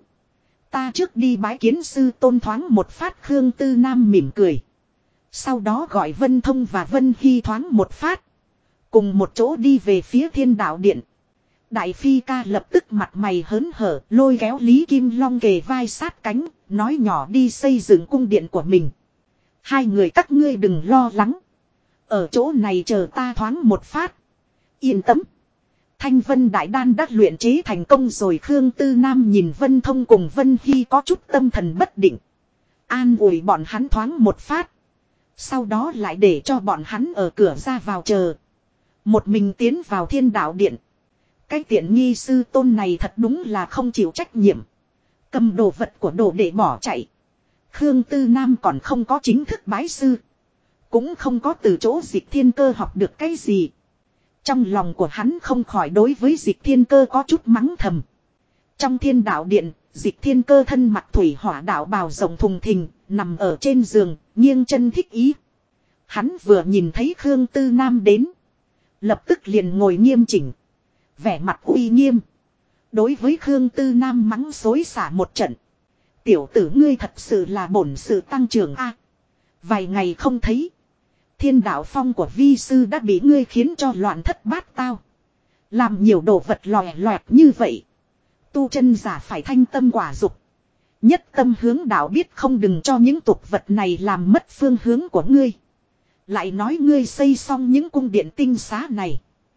Ta trước đi bái kiến sư tôn thoáng một phát. Khương Tư Nam mỉm cười. Sau đó gọi Vân Thông và Vân Hy thoáng một phát. Cùng một chỗ đi về phía Thiên Đạo Điện. Đại Phi Ca lập tức mặt mày hớn hở. Lôi kéo Lý Kim Long kề vai sát cánh. Nói nhỏ đi xây dựng cung điện của mình. 2 người các ngươi đừng lo lắng. Ở chỗ này chờ ta thoáng một phát. Yên tâm. Thanh Vân Đại Đan đã luyện chế thành công rồi. Khương Tư Nam nhìn Vân Thông cùng Vân Hy có chút tâm thần bất định. An ủi bọn hắn thoáng một phát. Sau đó lại để cho bọn hắn ở cửa ra vào chờ. Một mình tiến vào Thiên Đạo Điện. Cái tiện nghi sư tôn này thật đúng là không chịu trách nhiệm. Cầm đồ vật của đồ để bỏ chạy. Khương Tư Nam còn không có chính thức bái sư. Cũng không có từ chỗ Dịch Thiên Cơ học được cái gì. Trong lòng của hắn không khỏi đối với Dịch Thiên Cơ có chút mắng thầm. Trong Thiên Đạo Điện, Dịch Thiên Cơ thân mặc thủy hỏa đạo bào rộng thùng thình, nằm ở trên giường, nghiêng chân thích ý. Hắn vừa nhìn thấy Khương Tư Nam đến. Lập tức liền ngồi nghiêm chỉnh. Vẻ mặt uy nghiêm. Đối với Khương Tư Nam mắng xối xả một trận. Tiểu tử ngươi thật sự là bổn sự tăng trưởng a. Vài ngày không thấy. Thiên đạo phong của vi sư đã bị ngươi khiến cho loạn thất bát tao. Làm nhiều đồ vật lòe loẹt như vậy. Tu chân giả phải thanh tâm quả dục. Nhất tâm hướng đạo biết không, đừng cho những tục vật này làm mất phương hướng của ngươi. Lại nói ngươi xây xong những cung điện tinh xá này.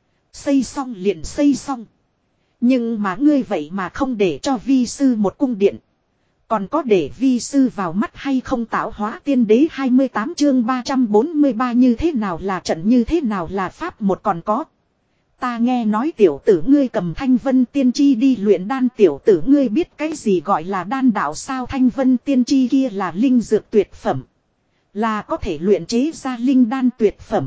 Xây xong liền xây xong. Nhưng mà ngươi vậy mà không để cho vi sư một cung điện. Còn có để vi sư vào mắt hay không? Tạo hóa tiên đế 28 chương 343 như thế nào là trận, như thế nào là pháp một. Còn có. Ta nghe nói tiểu tử ngươi cầm Thanh Vân Tiên Chi đi luyện đan, tiểu tử ngươi biết cái gì gọi là đan đạo sao? Thanh Vân Tiên Chi kia là linh dược tuyệt phẩm. Là có thể luyện chế ra linh đan tuyệt phẩm.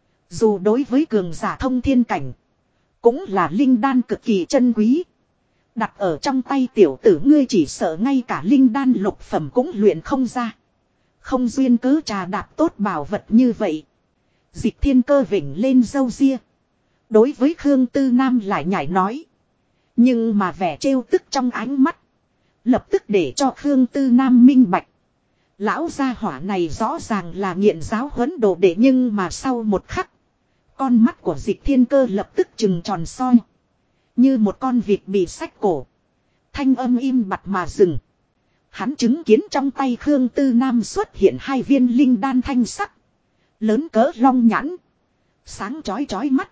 Dù đối với cường giả thông thiên cảnh. Cũng là linh đan cực kỳ chân quý. Đặt ở trong tay tiểu tử ngươi chỉ sợ ngay cả linh đan lục phẩm cũng luyện không ra. Không duyên cớ trà đạp tốt bảo vật như vậy. Dịch Thiên Cơ vểnh lên râu ria. Đối với Khương Tư Nam lại nhảy nói. Nhưng mà vẻ trêu tức trong ánh mắt. Lập tức để cho Khương Tư Nam minh bạch. Lão gia hỏa này rõ ràng là nghiện giáo huấn đồ đệ, nhưng mà sau một khắc. Con mắt của Dịch Thiên Cơ lập tức trừng tròn soi. Như một con vịt bị xách cổ. Thanh âm im bặt mà dừng. Hắn chứng kiến trong tay Khương Tư Nam xuất hiện 2 viên linh đan thanh sắc. Lớn cỡ long nhãn. Sáng chói chói mắt.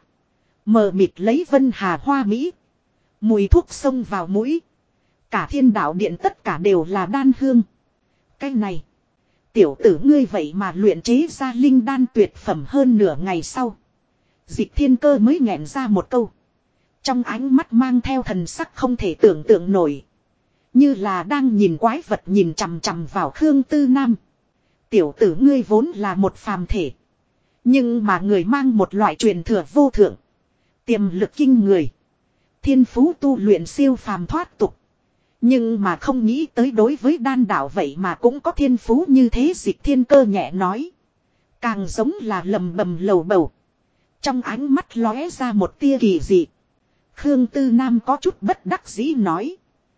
Mờ mịt lấy vân hà hoa mỹ. Mùi thuốc xông vào mũi. Cả thiên đạo điện tất cả đều là đan hương. Cái này. Tiểu tử ngươi vậy mà luyện chế ra linh đan tuyệt phẩm. Hơn nửa ngày sau. Dịch Thiên Cơ mới nghẹn ra một câu. Trong ánh mắt mang theo thần sắc không thể tưởng tượng nổi. Như là đang nhìn quái vật nhìn chằm chằm vào Khương Tư Nam. Tiểu tử ngươi vốn là một phàm thể. Nhưng mà người mang một loại truyền thừa vô thượng. Tiềm lực kinh người. Thiên phú tu luyện siêu phàm thoát tục. Nhưng mà không nghĩ tới đối với đan đạo vậy mà cũng có thiên phú như thế. Dịch Thiên Cơ nhẹ nói. Càng giống là lầm bầm lầu bầu. Trong ánh mắt lóe ra một tia kỳ dị. Khương Tư Nam có chút bất đắc dĩ nói.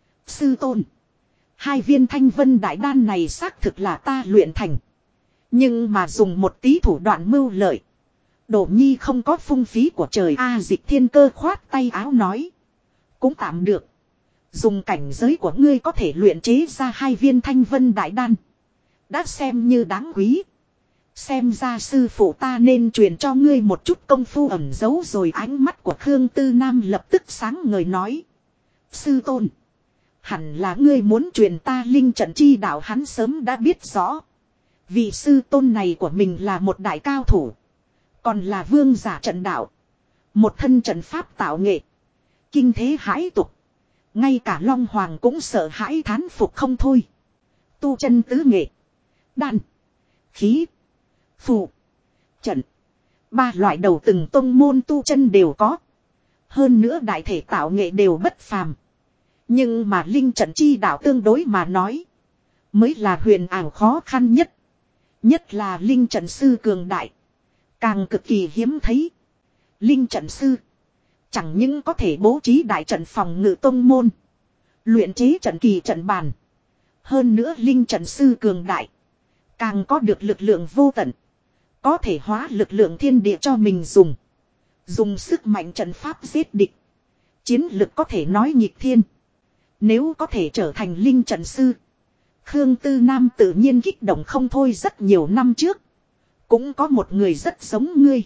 Sư tôn. 2 viên Thanh Vân đại đan này xác thực là ta luyện thành. Nhưng mà dùng một tí thủ đoạn mưu lợi. Đổ nhi không có phung phí của trời. Dịch Thiên Cơ khoát tay áo nói. Cũng tạm được. Dùng cảnh giới của ngươi có thể luyện chế ra 2 viên Thanh Vân đại đan. Đã xem như đáng quý. Xem ra sư phụ ta nên truyền cho ngươi một chút công phu ẩn giấu rồi. Ánh mắt của Khương Tư Nam lập tức sáng ngời nói. Sư tôn. Hẳn là ngươi muốn truyền ta linh trận chi đạo. Hắn sớm đã biết rõ. Vị sư tôn này của mình là một đại cao thủ. Còn là vương giả trận đạo. Một thân trận pháp tạo nghệ. Kinh thế hãi tục. Ngay cả Long Hoàng cũng sợ hãi thán phục không thôi. Tu chân tứ nghệ. Đan. Khí. Phù. Trận. 3 loại đầu từng tông môn tu chân đều có. Hơn nữa đại thể tạo nghệ đều bất phàm. Nhưng mà linh trận chi đạo tương đối mà nói. Mới là huyền ảo khó khăn nhất. Nhất là linh trận sư cường đại. Càng cực kỳ hiếm thấy. Linh trận sư. Chẳng những có thể bố trí đại trận phòng ngự tông môn. Luyện chế trận kỳ trận bàn. Hơn nữa linh trận sư cường đại. Càng có được lực lượng vô tận. Có thể hóa lực lượng thiên địa cho mình dùng. Dùng sức mạnh trận pháp giết địch. Chiến lực có thể nói nghịch thiên. Nếu có thể trở thành linh trận sư. Khương Tư Nam tự nhiên kích động không thôi. Rất nhiều năm trước. Cũng có một người rất giống ngươi.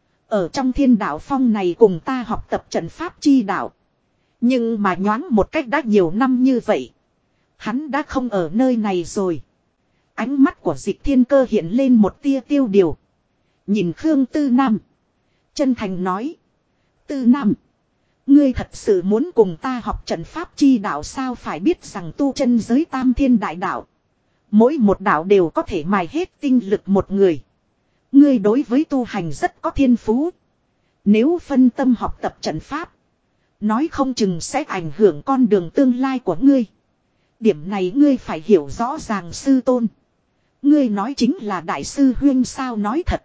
Ở trong thiên đạo phong này cùng ta học tập trận pháp chi đạo. Nhưng mà nhoáng một cách đã nhiều năm như vậy. Hắn đã không ở nơi này rồi. Ánh mắt của Dịch Thiên Cơ hiện lên một tia tiêu điều. Nhìn Khương Tư Nam. Chân thành nói. Tư Nam. Ngươi thật sự muốn cùng ta học trận pháp chi đạo sao? Phải biết rằng tu chân giới tam thiên đại đạo. Mỗi một đạo đều có thể mài hết tinh lực một người. Ngươi đối với tu hành rất có thiên phú. Nếu phân tâm học tập trận pháp. Nói không chừng sẽ ảnh hưởng con đường tương lai của ngươi. Điểm này ngươi phải hiểu rõ ràng sư tôn. Ngươi nói chính là đại sư huyên sao nói thật.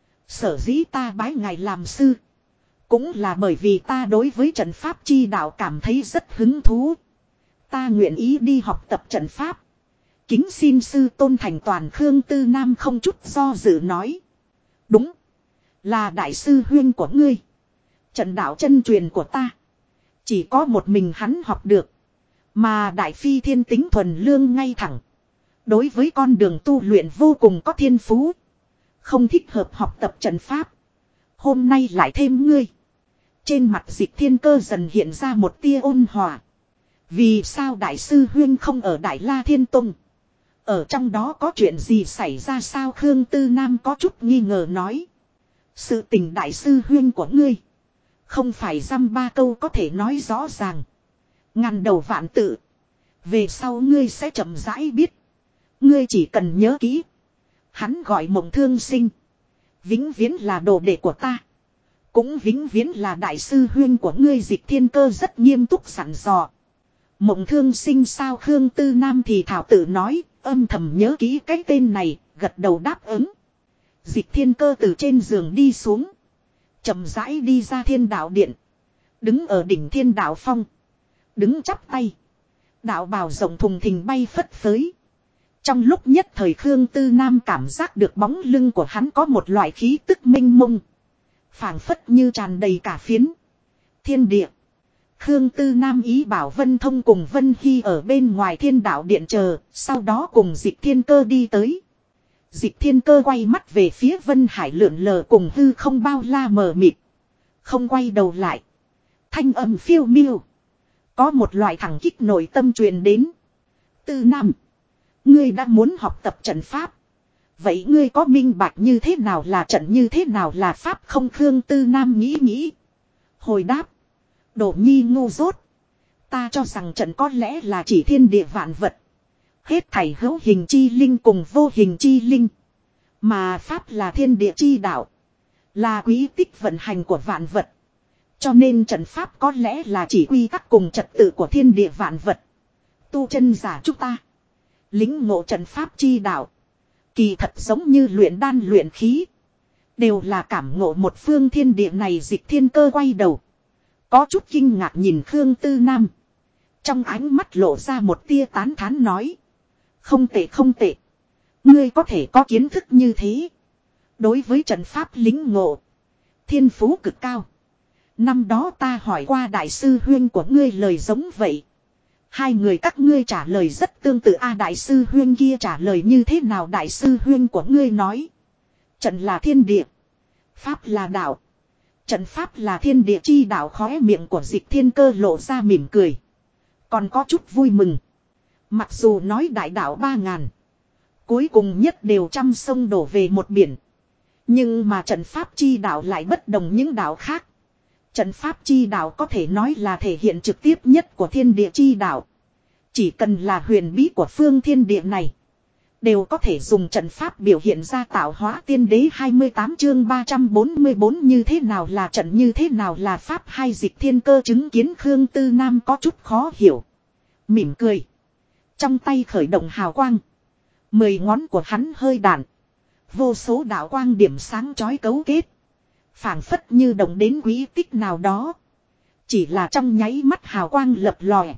Sở dĩ ta bái ngài làm sư. Cũng là bởi vì ta đối với trận pháp chi đạo cảm thấy rất hứng thú. Ta nguyện ý đi học tập trận pháp. Kính xin sư tôn thành toàn. Khương Tư Nam không chút do dự nói. Đúng. Là đại sư huyên của ngươi. Trận đạo chân truyền của ta. Chỉ có một mình hắn học được. Mà đại phi thiên tính thuần lương ngay thẳng. Đối với con đường tu luyện vô cùng có thiên phú. Không thích hợp học tập trận pháp. Hôm nay lại thêm ngươi. Trên mặt Dịch Thiên Cơ dần hiện ra một tia ôn hòa. Vì sao đại sư huyên không ở Đại La Thiên Tông? Ở trong đó có chuyện gì xảy ra sao? Khương Tư Nam có chút nghi ngờ nói. Sự tình đại sư huyên của ngươi. Không phải dăm ba câu có thể nói rõ ràng. Ngàn đầu vạn tự. Về sau ngươi sẽ chậm rãi biết. Ngươi chỉ cần nhớ kỹ. Hắn gọi Mộng Thương Sinh. Vĩnh viễn là đồ đệ của ta. Cũng vĩnh viễn là đại sư huyên của ngươi. Dịch Thiên Cơ rất nghiêm túc sẵn dò. Mộng Thương Sinh sao? Khương Tư Nam thì thảo tự nói. Âm thầm nhớ kỹ cái tên này. Gật đầu đáp ứng. Dịch Thiên Cơ từ trên giường đi xuống. Chậm rãi đi ra Thiên Đạo Điện. Đứng ở đỉnh Thiên Đạo Phong. Đứng chắp tay. Đạo bào rộng thùng thình bay phất phới. Trong lúc nhất thời Khương Tư Nam cảm giác được bóng lưng của hắn có một loại khí tức minh mông. Phảng phất như tràn đầy cả phiến thiên địa. Khương Tư Nam ý bảo Vân Thông cùng Vân Hy ở bên ngoài Thiên Đạo Điện chờ. Sau đó cùng Dịch Thiên Cơ đi tới. Dịch Thiên Cơ quay mắt về phía Vân Hải lượn lờ cùng hư không bao la mờ mịt. Không quay đầu lại. Thanh âm phiêu miêu. Có một loại thẳng kích nội tâm truyền đến. Tư Nam. Ngươi đã muốn học tập trận pháp. Vậy ngươi có minh bạch như thế nào là trận, như thế nào là pháp không? Khương Tư Nam nghĩ nghĩ. Hồi đáp. Đổ nhi ngu dốt. Ta cho rằng trận có lẽ là chỉ thiên địa vạn vật. Hết thảy hữu hình chi linh cùng vô hình chi linh. Mà pháp là thiên địa chi đạo. Là quý tích vận hành của vạn vật. Cho nên trận pháp có lẽ là chỉ quy tắc cùng trật tự của thiên địa vạn vật. Tu chân giả chúng ta. Lính ngộ trận pháp chi đạo. Kỳ thật giống như luyện đan luyện khí. Đều là cảm ngộ một phương thiên địa này. Dịch Thiên Cơ quay đầu. Có chút kinh ngạc nhìn Khương Tư Nam. Trong ánh mắt lộ ra một tia tán thán nói. Không tệ không tệ. Ngươi có thể có kiến thức như thế. Đối với trận pháp lính ngộ. Thiên phú cực cao. Năm đó ta hỏi qua đại sư huyên của ngươi lời giống vậy. Hai người các ngươi trả lời rất tương tự. Đại sư huyên kia trả lời như thế nào? Đại sư huyên của ngươi nói. Trận là thiên địa. Pháp là đạo. Trận pháp là thiên địa chi đạo. Khóe miệng của Dịch Thiên Cơ lộ ra mỉm cười. Còn có chút vui mừng. Mặc dù nói đại đạo 3000. Cuối cùng nhất đều trăm sông đổ về một biển. Nhưng mà trận pháp chi đạo lại bất đồng những đạo khác. Trận pháp chi đạo có thể nói là thể hiện trực tiếp nhất của thiên địa chi đạo. Chỉ cần là huyền bí của phương thiên địa này. Đều có thể dùng trận pháp biểu hiện ra tạo hóa tiên đế. 28 chương 344 như thế nào là trận, như thế nào là pháp? Hai Dịch Thiên Cơ chứng kiến Khương Tư Nam có chút khó hiểu. Mỉm cười. Trong tay khởi động hào quang. 10 ngón của hắn hơi đạn. Vô số đạo quang điểm sáng chói cấu kết. Phảng phất như động đến quý tích nào đó. Chỉ là trong nháy mắt hào quang lập lòe.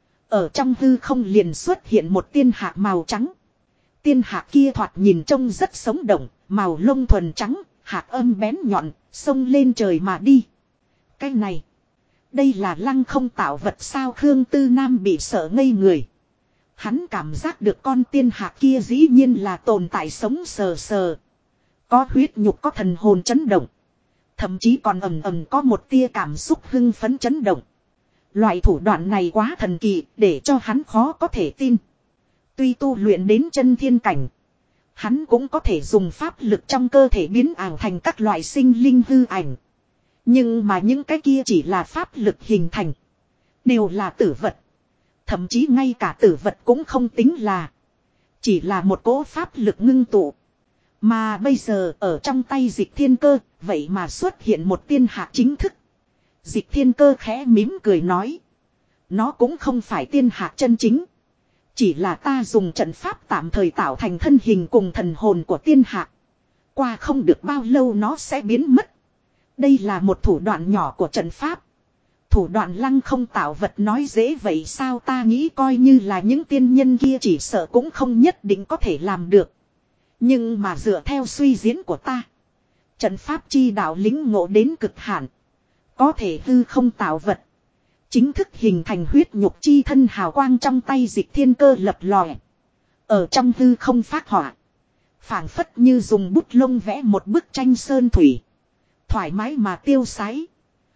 Ở trong hư không liền xuất hiện một tiên hạ màu trắng. Tiên hạ kia thoạt nhìn trông rất sống động. Màu lông thuần trắng, hạt âm bén nhọn, xông lên trời mà đi. Cái này. Đây là lăng không tạo vật sao? Khương Tư Nam bị sợ ngây người. Hắn cảm giác được con tiên hạc kia dĩ nhiên là tồn tại sống sờ sờ. Có huyết nhục, có thần hồn chấn động. Thậm chí còn ầm ầm có một tia cảm xúc hưng phấn chấn động. Loại thủ đoạn này quá thần kỳ, để cho hắn khó có thể tin. Tuy tu luyện đến chân thiên cảnh, hắn cũng có thể dùng pháp lực trong cơ thể biến ảo thành các loại sinh linh hư ảnh. Nhưng mà những cái kia chỉ là pháp lực hình thành. Đều là tử vật. Thậm chí ngay cả tử vật cũng không tính là. Chỉ là một cỗ pháp lực ngưng tụ. Mà bây giờ ở trong tay Dịch Thiên Cơ, vậy mà xuất hiện một tiên hạc chính thức. Dịch Thiên Cơ khẽ mím cười nói. Nó cũng không phải tiên hạc chân chính. Chỉ là ta dùng trận pháp tạm thời tạo thành thân hình cùng thần hồn của tiên hạ. Qua không được bao lâu nó sẽ biến mất. Đây là một thủ đoạn nhỏ của trận pháp. Thủ đoạn lăng không tạo vật nói dễ vậy sao, ta nghĩ coi như là những tiên nhân kia chỉ sợ cũng không nhất định có thể làm được. Nhưng mà dựa theo suy diễn của ta, trận pháp chi đạo lĩnh ngộ đến cực hạn, có thể hư không tạo vật. Chính thức hình thành huyết nhục chi thân, hào quang trong tay Dịch Thiên Cơ lập lòe. Ở trong hư không phát họa. Phảng phất như dùng bút lông vẽ một bức tranh sơn thủy. Thoải mái mà tiêu sái.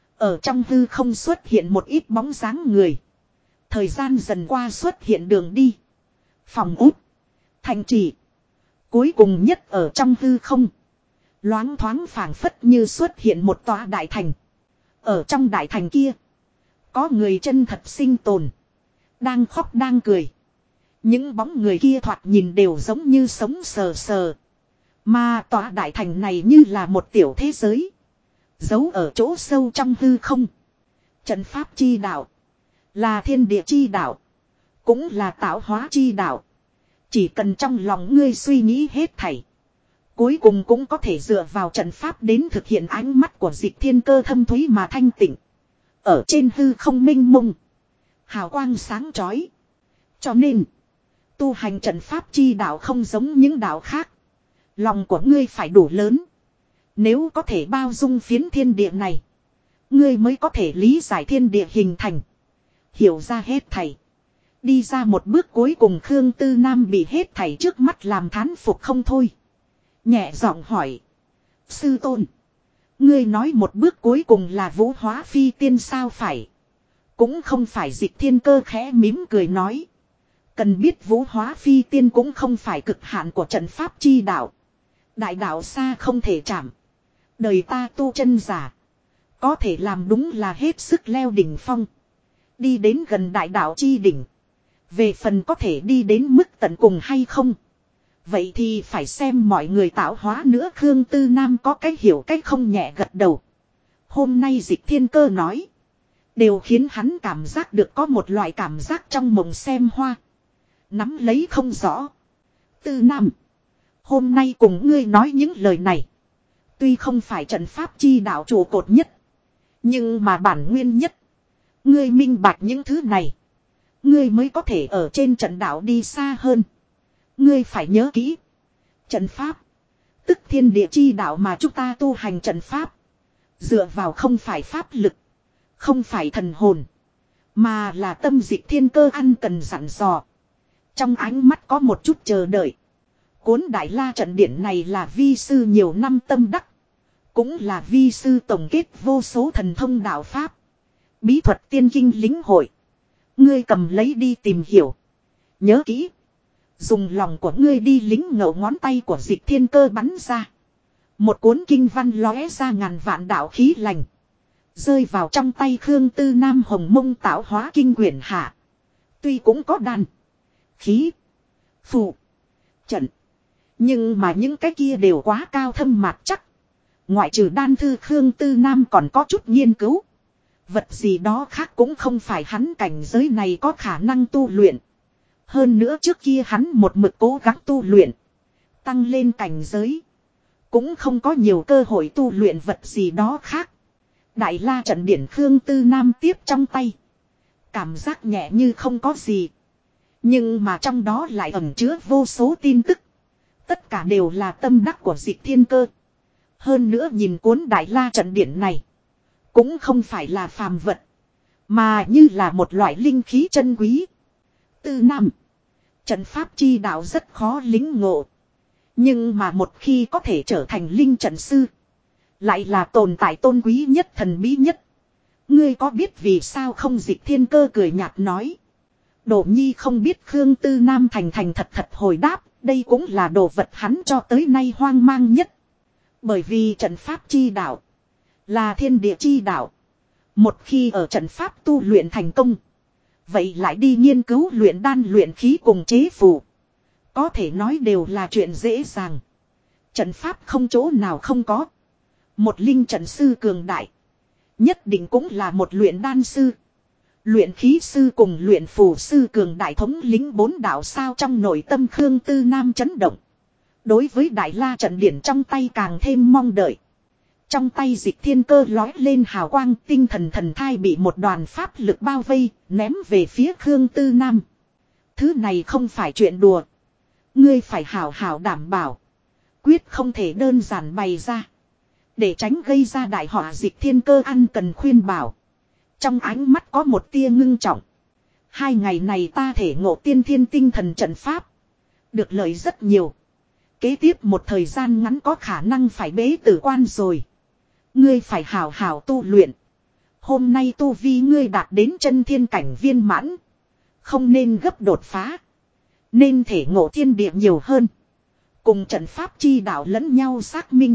Ở trong hư không xuất hiện một ít bóng dáng người. Thời gian dần qua xuất hiện đường đi, phòng ốt, thành trì. Cuối cùng nhất ở trong hư không, loáng thoáng phảng phất như xuất hiện một tòa đại thành. Ở trong đại thành kia, có người chân thật sinh tồn, đang khóc đang cười. Những bóng người kia thoạt nhìn đều giống như sống sờ sờ. Mà tòa đại thành này như là một tiểu thế giới, giấu ở chỗ sâu trong hư không. Trận pháp chi đạo là thiên địa chi đạo, cũng là tạo hóa chi đạo. Chỉ cần trong lòng ngươi suy nghĩ hết thảy, cuối cùng cũng có thể dựa vào trận pháp đến thực hiện. Ánh mắt của Dịch Thiên Cơ thâm thúy mà thanh tịnh. Ở trên hư không minh mông, hào quang sáng chói. Cho nên, tu hành trận pháp chi đạo không giống những đạo khác. Lòng của ngươi phải đủ lớn. Nếu có thể bao dung phiến thiên địa này, ngươi mới có thể lý giải thiên địa hình thành, hiểu ra hết thảy. Đi ra một bước cuối cùng, Khương Tư Nam bị hết thảy trước mắt làm thán phục không thôi. Nhẹ giọng hỏi: sư tôn, ngươi nói một bước cuối cùng là vũ hóa phi tiên sao? Phải. Cũng không phải. Dịch Thiên Cơ khẽ mím cười nói: cần biết vũ hóa phi tiên cũng không phải cực hạn của trận pháp chi đạo. Đại đạo xa không thể chạm. Đời ta tu chân giả, có thể làm đúng là hết sức leo đỉnh phong, đi đến gần đại đạo chi đỉnh. Về phần có thể đi đến mức tận cùng hay không, vậy thì phải xem mọi người tạo hóa nữa. Khương Tư Nam có cách hiểu cách không nhẹ gật đầu. Hôm nay Dịch Thiên Cơ nói, đều khiến hắn cảm giác được có một loại cảm giác trong mộng xem hoa, nắm lấy không rõ. Tư Nam, hôm nay cùng ngươi nói những lời này, tuy không phải trận pháp chi đạo trụ cột nhất, nhưng mà bản nguyên nhất. Ngươi minh bạch những thứ này, ngươi mới có thể ở trên trận đạo đi xa hơn. Ngươi phải nhớ kỹ, trận pháp tức thiên địa chi đạo, mà chúng ta tu hành trận pháp dựa vào không phải pháp lực, không phải thần hồn, mà là tâm. Dịch Thiên Cơ ăn cần dặn dò, trong ánh mắt có một chút chờ đợi. Cuốn Đại La trận điển này là vi sư nhiều năm tâm đắc, cũng là vi sư tổng kết vô số thần thông đạo pháp, bí thuật tiên kinh lĩnh hội. Ngươi cầm lấy đi tìm hiểu, nhớ kỹ, dùng lòng của ngươi đi lính ngộ. Ngón tay của Dịch Thiên Cơ bắn ra, một cuốn kinh văn lóe ra ngàn vạn đạo khí lành, rơi vào trong tay Khương Tư Nam. Hồng Mông Tạo Hóa Kinh quyển hạ, tuy cũng có đan, khí, phù, trận, nhưng mà những cái kia đều quá cao thâm mạt chắc. Ngoại trừ đan thư, Khương Tư Nam còn có chút nghiên cứu. Vật gì đó khác cũng không phải hắn cảnh giới này có khả năng tu luyện. Hơn nữa trước kia hắn một mực cố gắng tu luyện, tăng lên cảnh giới, cũng không có nhiều cơ hội tu luyện vật gì đó khác. Đại La trận điển Khương Tư Nam tiếp trong tay, cảm giác nhẹ như không có gì, nhưng mà trong đó lại ẩn chứa vô số tin tức. Tất cả đều là tâm đắc của Dịch Thiên Cơ. Hơn nữa nhìn cuốn Đại La trận điển này, cũng không phải là phàm vật, mà như là một loại linh khí chân quý. Tư Nam, trận pháp chi đạo rất khó lĩnh ngộ, nhưng mà một khi có thể trở thành linh trận sư, lại là tồn tại tôn quý nhất, thần bí nhất. Ngươi có biết vì sao không? Dịch Thiên Cơ cười nhạt nói. Đỗ Nhi không biết. Khương Tư Nam thành thành thật thật hồi đáp. Đây cũng là đồ vật hắn cho tới nay hoang mang nhất. Bởi vì trận pháp chi đạo là thiên địa chi đạo. Một khi ở trận pháp tu luyện thành công, vậy lại đi nghiên cứu luyện đan, luyện khí cùng chế phù, có thể nói đều là chuyện dễ dàng. Trận pháp không chỗ nào không có. Một linh trận sư cường đại, nhất định cũng là một luyện đan sư, Luyện khí sư cùng luyện phù sư cường đại thống lính 4 đạo sao trong nội tâm Khương Tư Nam chấn động. Đối với Đại La trận điển trong tay càng thêm mong đợi. Trong tay Dịch Thiên Cơ lói lên hào quang, tinh thần thần thai bị một đoàn pháp lực bao vây, ném về phía Khương Tư Nam. Thứ này không phải chuyện đùa. Ngươi phải hào hào đảm bảo. Quyết không thể đơn giản bày ra. Để tránh gây ra đại họa. Dịch Thiên Cơ ăn cần khuyên bảo. Trong ánh mắt có một tia ngưng trọng. 2 ngày này ta thể ngộ tiên thiên tinh thần trận pháp. Được lợi rất nhiều. Kế tiếp một thời gian ngắn có khả năng phải bế tử quan rồi. Ngươi phải hào hào tu luyện. Hôm nay tu vi ngươi đạt đến chân thiên cảnh viên mãn. Không nên gấp đột phá. Nên thể ngộ thiên địa nhiều hơn. Cùng trận pháp chi đạo lẫn nhau xác minh.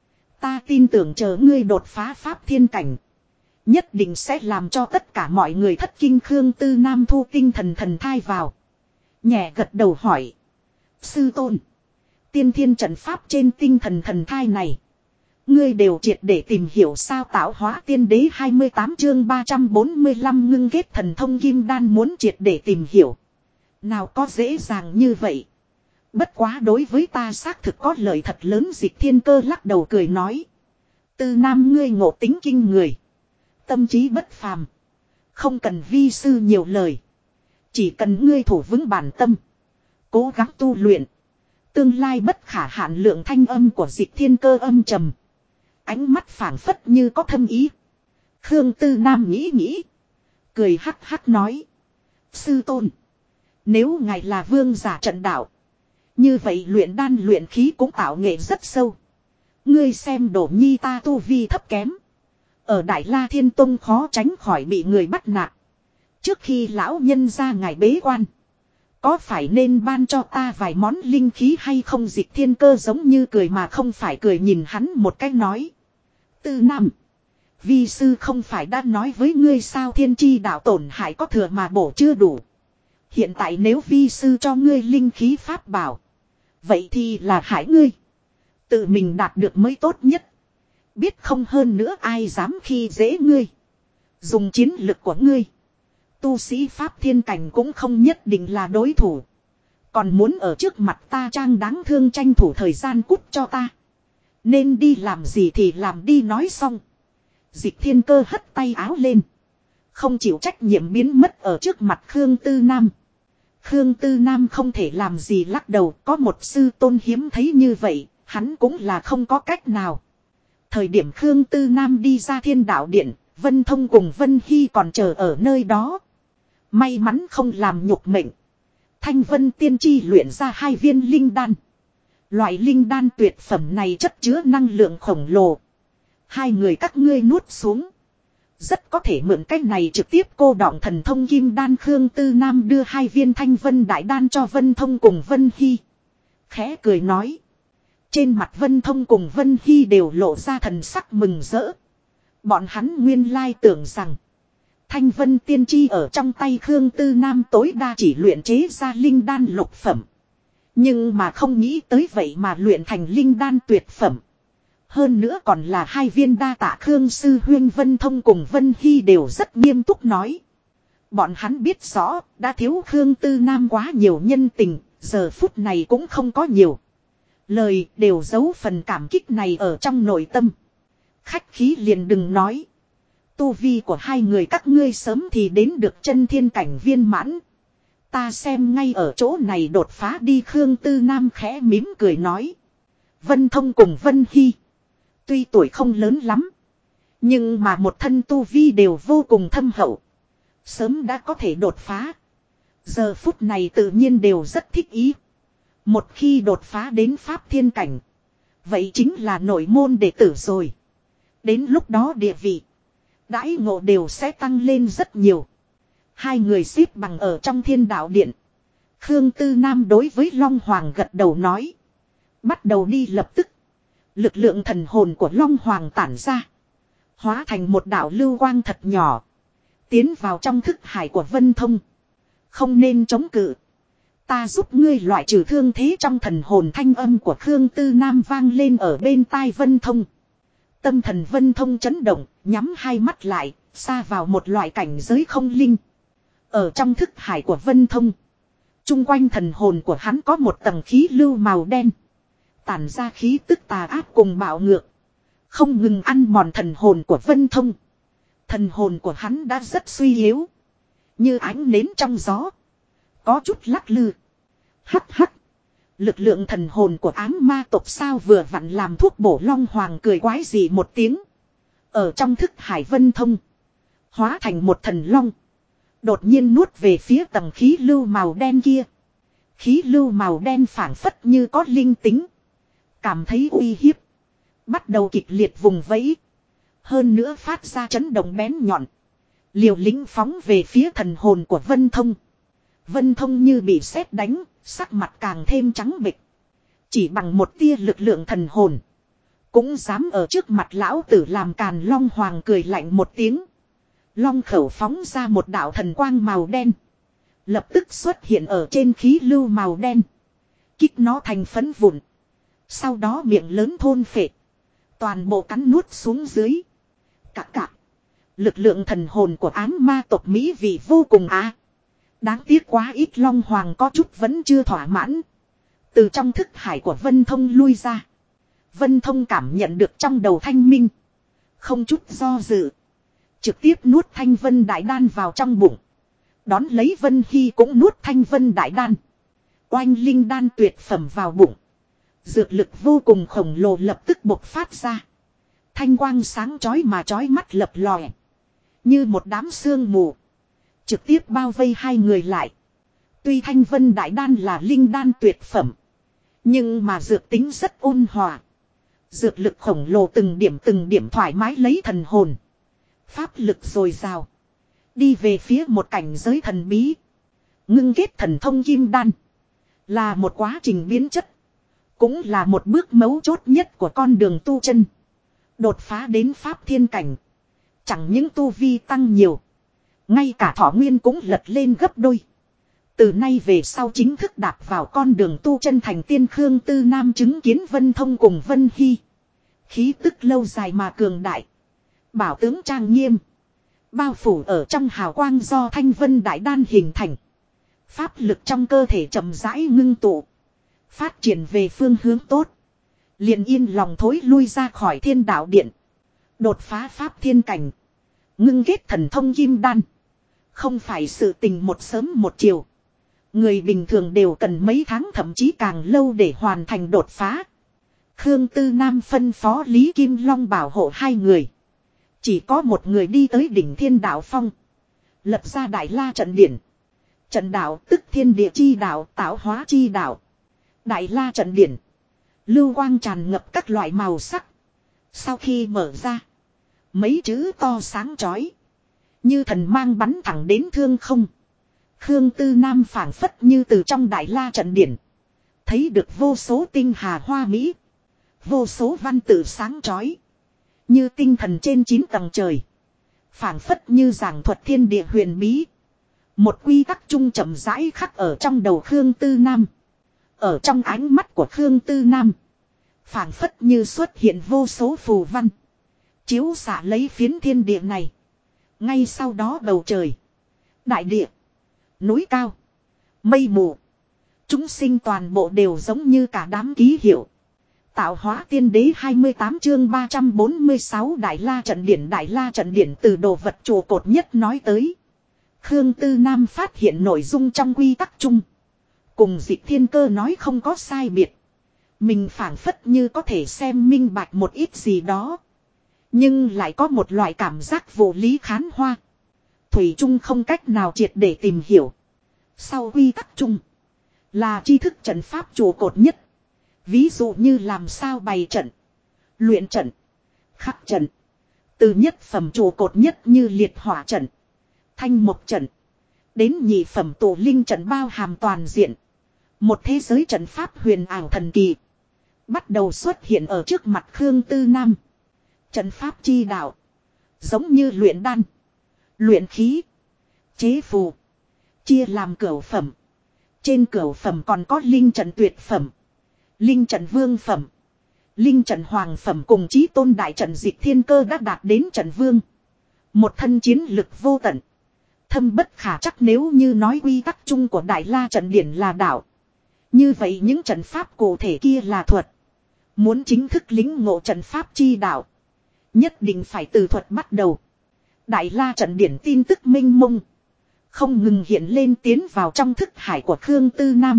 Ta tin tưởng chờ ngươi đột phá pháp thiên cảnh. Nhất định sẽ làm cho tất cả mọi người thất kinh. Khương Tư Nam thu tinh thần thần thai vào. Nhẹ gật đầu hỏi. Sư tôn. Tiên thiên trận pháp trên tinh thần thần thai này. Ngươi đều triệt để tìm hiểu sao tạo hóa tiên đế 28 chương 345 ngưng ghét thần thông kim đan muốn triệt để tìm hiểu. Nào có dễ dàng như vậy. Bất quá đối với ta xác thực có lợi thật lớn. Dịch Thiên Cơ lắc đầu cười nói. Tư Nam ngươi ngộ tính kinh người. Tâm trí bất phàm. Không cần vi sư nhiều lời. Chỉ cần ngươi thủ vững bản tâm. Cố gắng tu luyện. Tương lai bất khả hạn lượng. Thanh âm của Dịch Thiên Cơ âm trầm. Ánh mắt phảng phất như có thâm ý. Khương Tư Nam nghĩ nghĩ. Cười hắc hắc nói. Sư tôn. Nếu ngài là vương giả trận đạo. Như vậy luyện đan luyện khí cũng tạo nghệ rất sâu. Ngươi xem Đổ Nhi ta tu vi thấp kém. Ở Đại La Thiên Tông khó tránh khỏi bị người bắt nạt. Trước khi lão nhân ra ngài bế quan. Có phải nên ban cho ta vài món linh khí hay không? Dịch Thiên Cơ giống như cười mà không phải cười nhìn hắn một cách nói. Tư Nam. Vi sư không phải đã nói với ngươi sao thiên chi đạo tổn hại có thừa mà bổ chưa đủ. Hiện tại nếu vi sư cho ngươi linh khí pháp bảo. Vậy thì là hại ngươi. Tự mình đạt được mới tốt nhất. Biết không hơn nữa ai dám khi dễ ngươi. Dùng chiến lực của ngươi. Tu sĩ pháp thiên cảnh cũng không nhất định là đối thủ. Còn muốn ở trước mặt ta trang đáng thương tranh thủ thời gian cút cho ta. Nên đi làm gì thì làm đi nói xong. Dịch Thiên Cơ hất tay áo lên. Không chịu trách nhiệm biến mất ở trước mặt Khương Tư Nam. Khương Tư Nam không thể làm gì lắc đầu. Có một sư tôn hiếm thấy như vậy. Hắn cũng là không có cách nào. Thời điểm Khương Tư Nam đi ra Thiên Đạo Điện. Vân Thông cùng Vân Hy còn chờ ở nơi đó. May mắn không làm nhục mệnh. Thanh Vân tiên tri luyện ra 2 viên linh đan. Loại linh đan tuyệt phẩm này chất chứa năng lượng khổng lồ. 2 người các ngươi nuốt xuống. Rất có thể mượn cách này trực tiếp cô đọng thần thông kim đan. Khương Tư Nam đưa 2 viên Thanh Vân đại đan cho Vân Thông cùng Vân Hy. Khẽ cười nói. Trên mặt Vân Thông cùng Vân Hy đều lộ ra thần sắc mừng rỡ. Bọn hắn nguyên lai tưởng rằng. Thanh Vân tiên tri ở trong tay Khương Tư Nam tối đa chỉ luyện chế ra linh đan lục phẩm. Nhưng mà không nghĩ tới vậy mà luyện thành linh đan tuyệt phẩm. Hơn nữa còn là 2 viên đa tạ. Khương Sư Huyên Vân Thông cùng Vân Hy đều rất nghiêm túc nói. Bọn hắn biết rõ đã thiếu Khương Tư Nam quá nhiều nhân tình. Giờ phút này cũng không có nhiều. Lời đều giấu phần cảm kích này ở trong nội tâm. Khách khí liền đừng nói. Tu vi của 2 người các ngươi sớm thì đến được chân thiên cảnh viên mãn. Ta xem ngay ở chỗ này đột phá đi. Khương Tư Nam khẽ mím cười nói. Vân Thông cùng Vân Hy. Tuy tuổi không lớn lắm. Nhưng mà một thân tu vi đều vô cùng thâm hậu. Sớm đã có thể đột phá. Giờ phút này tự nhiên đều rất thích ý. Một khi đột phá đến pháp thiên cảnh. Vậy chính là nội môn đệ tử rồi. Đến lúc đó địa vị. Đãi ngộ đều sẽ tăng lên rất nhiều. 2 người xếp bằng ở trong Thiên Đạo Điện. Khương Tư Nam đối với Long Hoàng gật đầu nói. Bắt đầu đi lập tức. Lực lượng thần hồn của Long Hoàng tản ra. Hóa thành một đạo lưu quang thật nhỏ. Tiến vào trong thức hải của Vân Thông. Không nên chống cự. Ta giúp ngươi loại trừ thương thế trong thần hồn. Thanh âm của Khương Tư Nam vang lên ở bên tai Vân Thông. Tâm thần Vân Thông chấn động, nhắm 2 mắt lại, xa vào một loại cảnh giới không linh. Ở trong thức hải của Vân Thông, chung quanh thần hồn của hắn có một tầng khí lưu màu đen, tản ra khí tức tà ác cùng bạo ngược, không ngừng ăn mòn thần hồn của Vân Thông. Thần hồn của hắn đã rất suy yếu, như ánh nến trong gió, có chút lắc lư. Hắc hắc, lực lượng thần hồn của ám ma tộc sao vừa vặn làm thuốc bổ. Long Hoàng cười quái dị một tiếng. Ở trong thức hải Vân Thông, hóa thành một thần long, đột nhiên nuốt về phía tầng khí lưu màu đen kia. Khí lưu màu đen phảng phất như có linh tính, cảm thấy uy hiếp, bắt đầu kịch liệt vùng vẫy. Hơn nữa phát ra chấn động bén nhọn, liều lĩnh phóng về phía thần hồn của Vân Thông. Vân Thông như bị sét đánh, sắc mặt càng thêm trắng bệch. Chỉ bằng một tia lực lượng thần hồn, cũng dám ở trước mặt lão tử làm càn. Long Hoàng cười lạnh một tiếng. Long khẩu phóng ra một đạo thần quang màu đen, lập tức xuất hiện ở trên khí lưu màu đen, kích nó thành phấn vụn. Sau đó miệng lớn thôn phệ, toàn bộ cắn nuốt xuống dưới. Cạc cạc. Lực lượng thần hồn của ám ma tộc mỹ vị vô cùng đáng tiếc quá ít. Long Hoàng có chút vẫn chưa thỏa mãn, từ trong thức hải của Vân Thông lui ra. Vân Thông cảm nhận được trong đầu thanh minh, không chút do dự, trực tiếp nuốt Thanh Vân Đại Đan vào trong bụng. Đón lấy Vân Hy cũng nuốt Thanh Vân Đại Đan. Oanh linh đan tuyệt phẩm vào bụng, dược lực vô cùng khổng lồ lập tức bộc phát ra. Thanh quang sáng chói mà chói mắt lập lòe, như một đám sương mù, trực tiếp bao vây hai người lại. Tuy Thanh Vân Đại Đan là linh đan tuyệt phẩm, nhưng mà dược tính rất ôn hòa. Dược lực khổng lồ từng điểm thoải mái lấy thần hồn, pháp lực dồi dào, đi về phía một cảnh giới thần bí. Ngưng kết thần thông kim đan là một quá trình biến chất, cũng là một bước mấu chốt nhất của con đường tu chân. Đột phá đến pháp thiên cảnh, chẳng những tu vi tăng nhiều, ngay cả thọ nguyên cũng lật lên gấp đôi. Từ nay về sau chính thức đạp vào con đường tu chân thành tiên. Khương Tư Nam chứng kiến Vân Thông cùng Vân Hy, khí tức lâu dài mà cường đại, bảo tướng trang nghiêm, bao phủ ở trong hào quang do Thanh Vân Đại Đan hình thành. Pháp lực trong cơ thể chậm rãi ngưng tụ, phát triển về phương hướng tốt, liền yên lòng thối lui ra khỏi Thiên Đạo Điện. Đột phá pháp thiên cảnh, ngưng kết thần thông kim đan, không phải sự tình một sớm một chiều. Người bình thường đều cần mấy tháng thậm chí càng lâu để hoàn thành đột phá. Khương Tư Nam phân phó Lý Kim Long bảo hộ hai người. Chỉ có một người đi tới đỉnh Thiên Đạo Phong, lập ra Đại La Trận Điển. Trận đạo tức thiên địa chi đạo, tạo hóa chi đạo. Đại La Trận Điển, lưu quang tràn ngập các loại màu sắc. Sau khi mở ra, mấy chữ to sáng chói, như thần mang bắn thẳng đến thương không. Khương Tư Nam phảng phất như từ trong Đại La Trận Điển thấy được vô số tinh hà hoa mỹ, vô số văn tự sáng chói, như tinh thần trên 9 tầng trời, phảng phất như giảng thuật thiên địa huyền bí. Một quy tắc chung chậm rãi khắc ở trong đầu Khương Tư Nam. Ở trong ánh mắt của Khương Tư Nam, phảng phất như xuất hiện vô số phù văn, chiếu xạ lấy phiến thiên địa này. Ngay sau đó bầu trời, đại địa, núi cao, mây mù, chúng sinh toàn bộ đều giống như cả đám ký hiệu. Tạo hóa tiên đế 28 chương 346 Đại La Trận Điển. Đại La Trận Điển từ đồ vật trụ cột nhất nói tới. Khương Tư Nam phát hiện nội dung trong quy tắc chung, cùng Dịch Thiên Cơ nói không có sai biệt. Mình phảng phất như có thể xem minh bạch một ít gì đó, nhưng lại có một loại cảm giác vô lý khán hoa, thủy chung không cách nào triệt để tìm hiểu. Sau quy tắc chung là tri thức trận pháp trụ cột nhất. Ví dụ như làm sao bày trận, luyện trận, khắc trận. Từ nhất phẩm trụ cột nhất như liệt hỏa trận, thanh mộc trận, đến nhị phẩm tụ linh trận bao hàm toàn diện. Một thế giới trận pháp huyền ảo thần kỳ bắt đầu xuất hiện ở trước mặt Khương Tư Nam. Trận pháp chi đạo, giống như luyện đan, luyện khí, chế phù, chia làm cửu phẩm. Trên cửu phẩm còn có linh trận tuyệt phẩm, linh trận vương phẩm, linh trận hoàng phẩm cùng chí tôn đại trận. Dịch Thiên Cơ đã đạt đến trận vương. Một thân chiến lực vô tận. Thâm bất khả chắc, nếu như nói quy tắc chung của Đại La trận điển là đạo. Như vậy những trận pháp cụ thể kia là thuật. Muốn chính thức lĩnh ngộ trận pháp chi đạo, nhất định phải từ thuật bắt đầu. Đại La trận điển tin tức minh mông, không ngừng hiện lên tiến vào trong thức hải của Khương Tư Nam.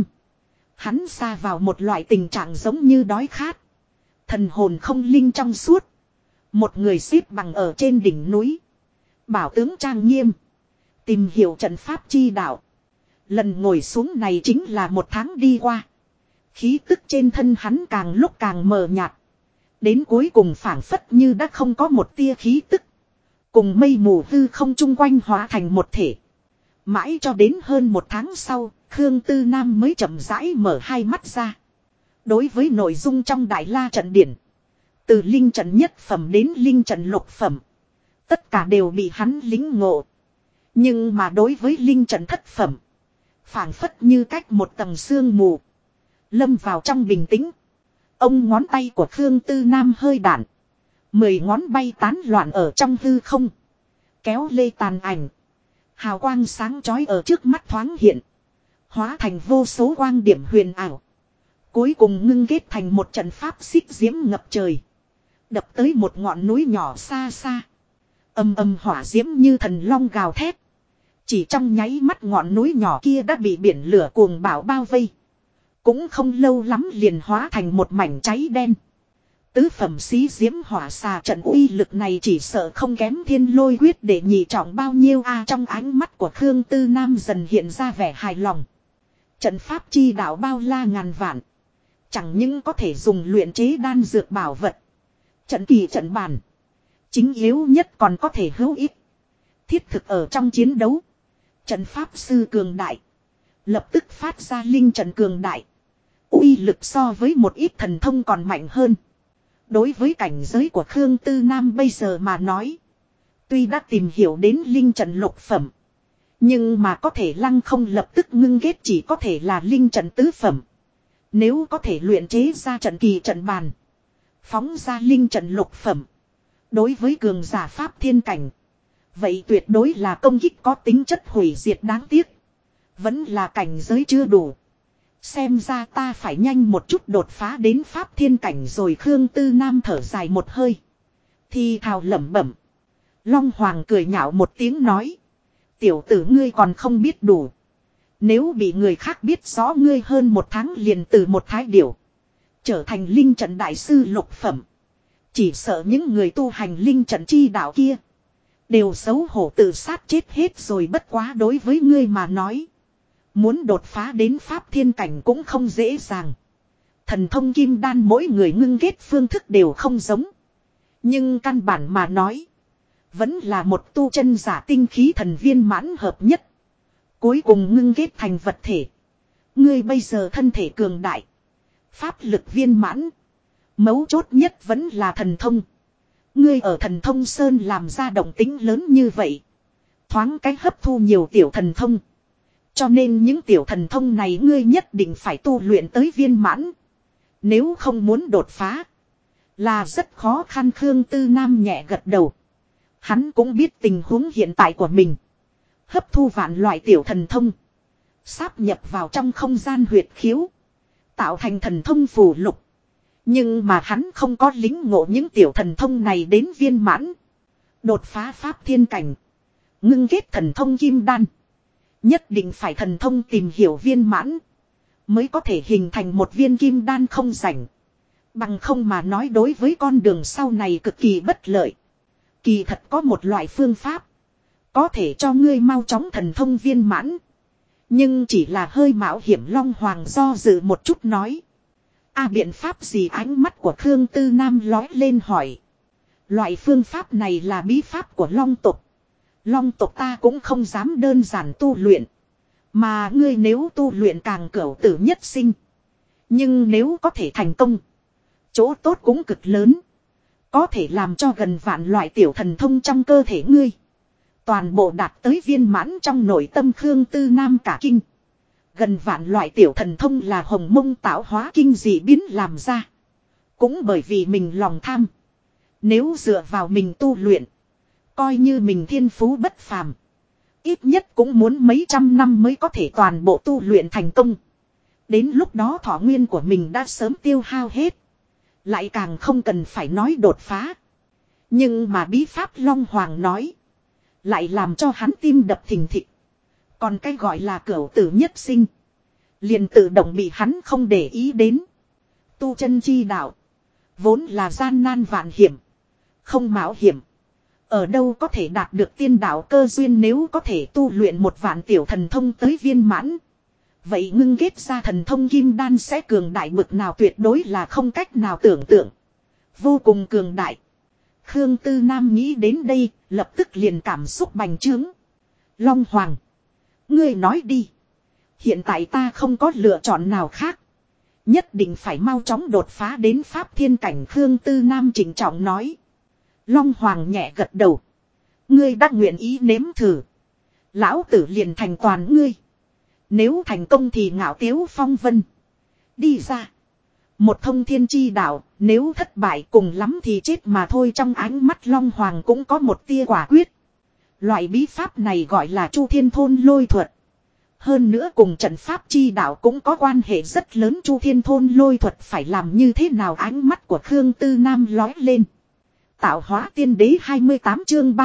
Hắn xa vào một loại tình trạng giống như đói khát. Thần hồn không linh trong suốt. Một người xếp bằng ở trên đỉnh núi. Bảo tướng trang nghiêm. Tìm hiểu trận pháp chi đạo. Lần ngồi xuống này chính là một tháng đi qua. Khí tức trên thân hắn càng lúc càng mờ nhạt. Đến cuối cùng phảng phất như đã không có một tia khí tức. Cùng mây mù hư không chung quanh hóa thành một thể. Mãi cho đến hơn một tháng sau, Khương Tư Nam mới chậm rãi mở hai mắt ra. Đối với nội dung trong Đại La trận điển, từ linh trận nhất phẩm đến linh trận lục phẩm, tất cả đều bị hắn lĩnh ngộ. Nhưng mà đối với linh trận thất phẩm, phảng phất như cách một tầng sương mù, lâm vào trong bình tĩnh. Ông ngón tay của Khương Tư Nam hơi đản, 10 ngón bay tán loạn ở trong hư không, kéo lê tàn ảnh. Hào quang sáng chói ở trước mắt thoáng hiện, hóa thành vô số quang điểm huyền ảo. Cuối cùng ngưng kết thành một trận pháp xích diễm ngập trời, đập tới một ngọn núi nhỏ xa xa. Âm âm hỏa diễm như thần long gào thét. Chỉ trong nháy mắt ngọn núi nhỏ kia đã bị biển lửa cuồng bạo bao vây. Cũng không lâu lắm liền hóa thành một mảnh cháy đen. Tứ phẩm xí diễm hỏa xà trận uy lực này chỉ sợ không kém Thiên Lôi quyết để nhị trọng bao nhiêu a. Trong ánh mắt của Khương Tư Nam dần hiện ra vẻ hài lòng. Trận pháp chi đạo bao la ngàn vạn, chẳng những có thể dùng luyện chế đan dược bảo vật, trận kỳ trận bàn, chính yếu nhất còn có thể hữu ích thiết thực ở trong chiến đấu. Trận pháp sư cường đại, lập tức phát ra linh trận cường đại, uy lực so với một ít thần thông còn mạnh hơn. Đối với cảnh giới của Khương Tư Nam bây giờ mà nói, tuy đã tìm hiểu đến linh trận lục phẩm, nhưng mà có thể lăng không lập tức ngưng kết chỉ có thể là linh trận tứ phẩm. Nếu có thể luyện chế ra trận kỳ trận bàn, phóng ra linh trận lục phẩm, đối với cường giả pháp thiên cảnh, vậy tuyệt đối là công kích có tính chất hủy diệt. Đáng tiếc, vẫn là cảnh giới chưa đủ. Xem ra ta phải nhanh một chút đột phá đến pháp thiên cảnh rồi. Khương Tư Nam thở dài một hơi, thì thào lẩm bẩm. Long Hoàng cười nhạo một tiếng nói, tiểu tử ngươi còn không biết đủ. Nếu bị người khác biết rõ ngươi hơn một tháng liền từ một thái điểu trở thành linh trận đại sư lục phẩm, chỉ sợ những người tu hành linh trận chi đạo kia đều xấu hổ tự sát chết hết rồi. Bất quá đối với ngươi mà nói, muốn đột phá đến pháp thiên cảnh cũng không dễ dàng. Thần thông kim đan mỗi người ngưng kết phương thức đều không giống, nhưng căn bản mà nói, vẫn là một tu chân giả tinh khí thần viên mãn hợp nhất, cuối cùng ngưng kết thành vật thể. Ngươi bây giờ thân thể cường đại, pháp lực viên mãn, mấu chốt nhất vẫn là thần thông. Ngươi ở Thần Thông Sơn làm ra động tính lớn như vậy, thoáng cách hấp thu nhiều tiểu thần thông, cho nên những tiểu thần thông này ngươi nhất định phải tu luyện tới viên mãn, nếu không muốn đột phá là rất khó khăn. Khương Tư Nam nhẹ gật đầu. Hắn cũng biết tình huống hiện tại của mình, hấp thu vạn loại tiểu thần thông, sáp nhập vào trong không gian huyệt khiếu, tạo thành thần thông phù lục. Nhưng mà hắn không có lính ngộ những tiểu thần thông này đến viên mãn. Đột phá pháp thiên cảnh, ngưng kết thần thông kim đan, nhất định phải thần thông tìm hiểu viên mãn, mới có thể hình thành một viên kim đan không rảnh. Bằng không mà nói, đối với con đường sau này cực kỳ bất lợi. Kỳ thật có một loại phương pháp, có thể cho ngươi mau chóng thần thông viên mãn, nhưng chỉ là hơi mạo hiểm. Long Hoàng do dự một chút nói. Biện pháp gì? Ánh mắt của Khương Tư Nam lói lên hỏi. Loại phương pháp này là bí pháp của Long tộc. Long tộc ta cũng không dám đơn giản tu luyện, mà ngươi nếu tu luyện càng cửu tử nhất sinh. Nhưng nếu có thể thành công, chỗ tốt cũng cực lớn, có thể làm cho gần vạn loại tiểu thần thông trong cơ thể ngươi toàn bộ đạt tới viên mãn. Trong nội tâm Khương Tư Nam cả kinh. Gần vạn loại tiểu thần thông là Hồng Mông tạo hóa kinh dị biến làm ra. Cũng bởi vì mình lòng tham, nếu dựa vào mình tu luyện, Coi như mình thiên phú bất phàm. Ít nhất cũng muốn mấy trăm năm mới có thể toàn bộ tu luyện thành công. Đến lúc đó thọ nguyên của mình đã sớm tiêu hao hết. Lại càng không cần phải nói đột phá. Nhưng mà bí pháp Long Hoàng nói. Lại làm cho hắn tim đập thình thịch. Còn cái gọi là cửu tử nhất sinh. Liền tự động bị hắn không để ý đến. Tu chân chi đạo. Vốn là gian nan vạn hiểm. Không mạo hiểm. Ở đâu có thể đạt được tiên đạo cơ duyên nếu có thể tu luyện một vạn tiểu thần thông tới viên mãn. Vậy ngưng kết ra thần thông kim đan sẽ cường đại bực nào tuyệt đối là không cách nào tưởng tượng. Vô cùng cường đại. Khương Tư Nam nghĩ đến đây, lập tức liền cảm xúc bành trướng. Long Hoàng. Ngươi nói đi. Hiện tại ta không có lựa chọn nào khác. Nhất định phải mau chóng đột phá đến Pháp Thiên cảnh Khương Tư Nam trịnh trọng nói. Long Hoàng nhẹ gật đầu. Ngươi đã nguyện ý nếm thử. Lão tử liền thành toàn ngươi. Nếu thành công thì ngạo tiếu phong vân. Đi ra. Một thông thiên chi đạo, nếu thất bại cùng lắm thì chết mà thôi. Trong ánh mắt Long Hoàng cũng có một tia quả quyết. Loại bí pháp này gọi là Chu Thiên Thôn Lôi Thuật. Hơn nữa cùng trận pháp chi đạo cũng có quan hệ rất lớn. Chu Thiên Thôn Lôi Thuật phải làm như thế nào? Ánh mắt của Khương Tư Nam lói lên. Tạo hóa tiên đế 28 chương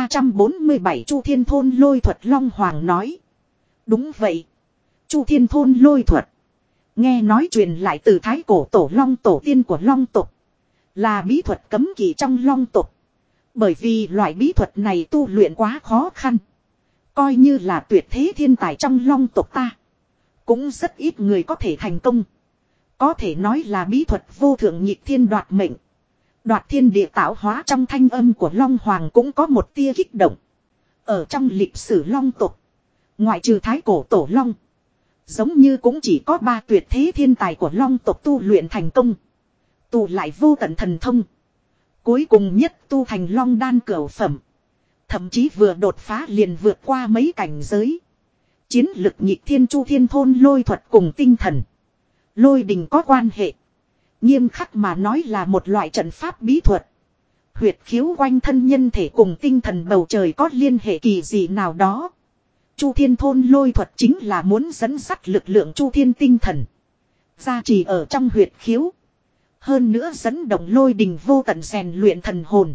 347 Chu Thiên Thôn Lôi Thuật. Long Hoàng nói. Đúng vậy. Chu Thiên Thôn Lôi Thuật. Nghe nói truyền lại từ thái cổ tổ long tổ tiên của long tộc. Là bí thuật cấm kỵ trong long tộc. Bởi vì loại bí thuật này tu luyện quá khó khăn. Coi như là tuyệt thế thiên tài trong long tộc ta. Cũng rất ít người có thể thành công. Có thể nói là bí thuật vô thượng nhịp thiên đoạt mệnh. Đoạt thiên địa tạo hóa. Trong thanh âm của Long Hoàng cũng có một tia kích động. Ở trong lịch sử long tộc. Ngoại trừ thái cổ tổ long. Giống như cũng chỉ có 3 tuyệt thế thiên tài của long tộc tu luyện thành công. Tụ lại vô tận thần thông. Cuối cùng nhất tu thành long đan cửu phẩm. Thậm chí vừa đột phá liền vượt qua mấy cảnh giới. Chiến lực nhịp thiên Chu Thiên Thôn Lôi Thuật cùng tinh thần. Lôi đình có quan hệ. Nghiêm khắc mà nói là một loại trận pháp bí thuật. Huyệt khiếu quanh thân nhân thể cùng tinh thần bầu trời có liên hệ kỳ dị nào đó. Chu Thiên Thôn Lôi Thuật chính là muốn dẫn dắt lực lượng Chu Thiên tinh thần. Gia trì ở trong huyệt khiếu. Hơn nữa dẫn động lôi đình vô tận rèn luyện thần hồn.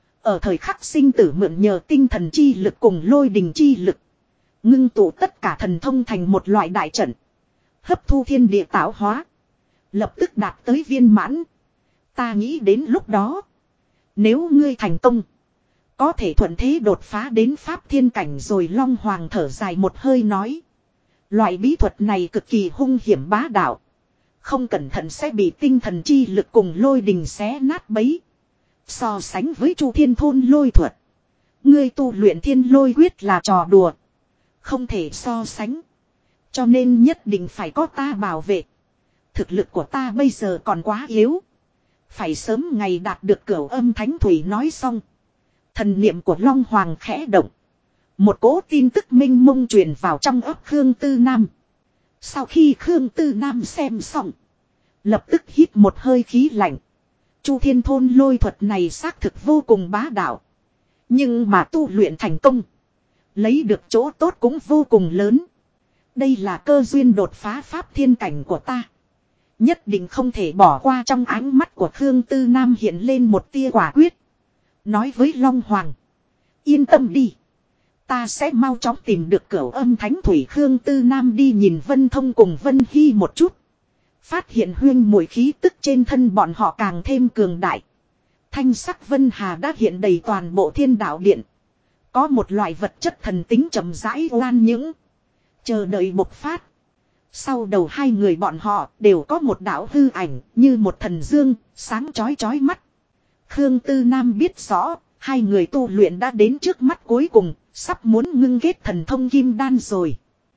Ở thời khắc sinh tử mượn nhờ tinh thần chi lực cùng lôi đình chi lực. Ngưng tụ tất cả thần thông thành một loại đại trận. Hấp thu thiên địa tạo hóa. Lập tức đạt tới viên mãn. Ta nghĩ đến lúc đó. Nếu ngươi thành công. Có thể thuận thế đột phá đến Pháp Thiên cảnh rồi. Long Hoàng thở dài một hơi nói. Loại bí thuật này cực kỳ hung hiểm bá đạo. Không cẩn thận sẽ bị tinh thần chi lực cùng lôi đình xé nát bấy. So sánh với Chu Thiên Thôn Lôi Thuật. Ngươi tu luyện thiên lôi quyết là trò đùa. Không thể so sánh. Cho nên nhất định phải có ta bảo vệ. Thực lực của ta bây giờ còn quá yếu. Phải sớm ngày đạt được cửu âm thánh thủy nói xong. Thần niệm của Long Hoàng khẽ động. Một cỗ tin tức minh mông truyền vào trong ấp Khương Tư Nam. Sau khi Khương Tư Nam xem xong. Lập tức hít một hơi khí lạnh. Chu Thiên Thôn Lôi Thuật này xác thực vô cùng bá đạo. Nhưng mà tu luyện thành công. Lấy được chỗ tốt cũng vô cùng lớn. Đây là cơ duyên đột phá Pháp Thiên cảnh của ta. Nhất định không thể bỏ qua. Trong ánh mắt của Khương Tư Nam hiện lên một tia quả quyết. Nói với Long Hoàng. Yên tâm đi. Ta sẽ mau chóng tìm được cửu âm thánh thủy. Khương Tư Nam đi nhìn Vân Thông cùng Vân Hy một chút. Phát hiện huyên mùi khí tức trên thân bọn họ càng thêm cường đại. Thanh sắc Vân Hà đã hiện đầy toàn bộ Thiên Đạo Điện. Có một loại vật chất thần tính chậm rãi oan những. Chờ đợi bộc phát. Sau đầu hai người bọn họ đều có một đạo hư ảnh như một thần dương, sáng chói chói mắt. Khương Tư Nam biết rõ, hai người tu luyện đã đến trước mắt cuối cùng, sắp muốn ngưng kết thần thông kim đan rồi.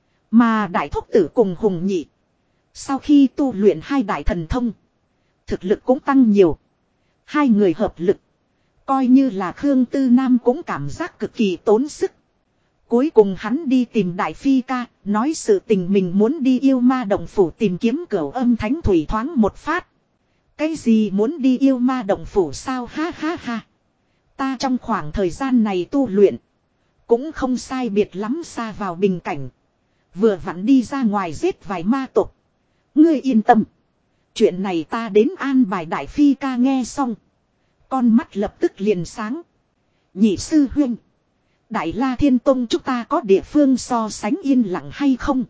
Mà Đại Thúc Tử cùng Hùng Nhị. Sau khi tu luyện hai đại thần thông, thực lực cũng tăng nhiều. Hai người hợp lực. Coi như là Khương Tư Nam cũng cảm giác cực kỳ tốn sức. Cuối cùng hắn đi tìm Đại Phi ca, nói sự tình mình muốn đi Yêu Ma Động Phủ tìm kiếm cửu âm thánh thủy thoáng một phát. Cái gì muốn đi Yêu Ma Động Phủ sao ha ha ha. Ta trong khoảng thời gian này tu luyện. Cũng không sai biệt lắm xa vào bình cảnh. Vừa vặn đi ra ngoài giết vài ma tộc. Ngươi yên tâm. Chuyện này ta đến an bài đại phi ca nghe xong. Con mắt lập tức liền sáng. Nhị sư huynh. Đại La Thiên Tông chúng ta có địa phương so sánh yên lặng hay không?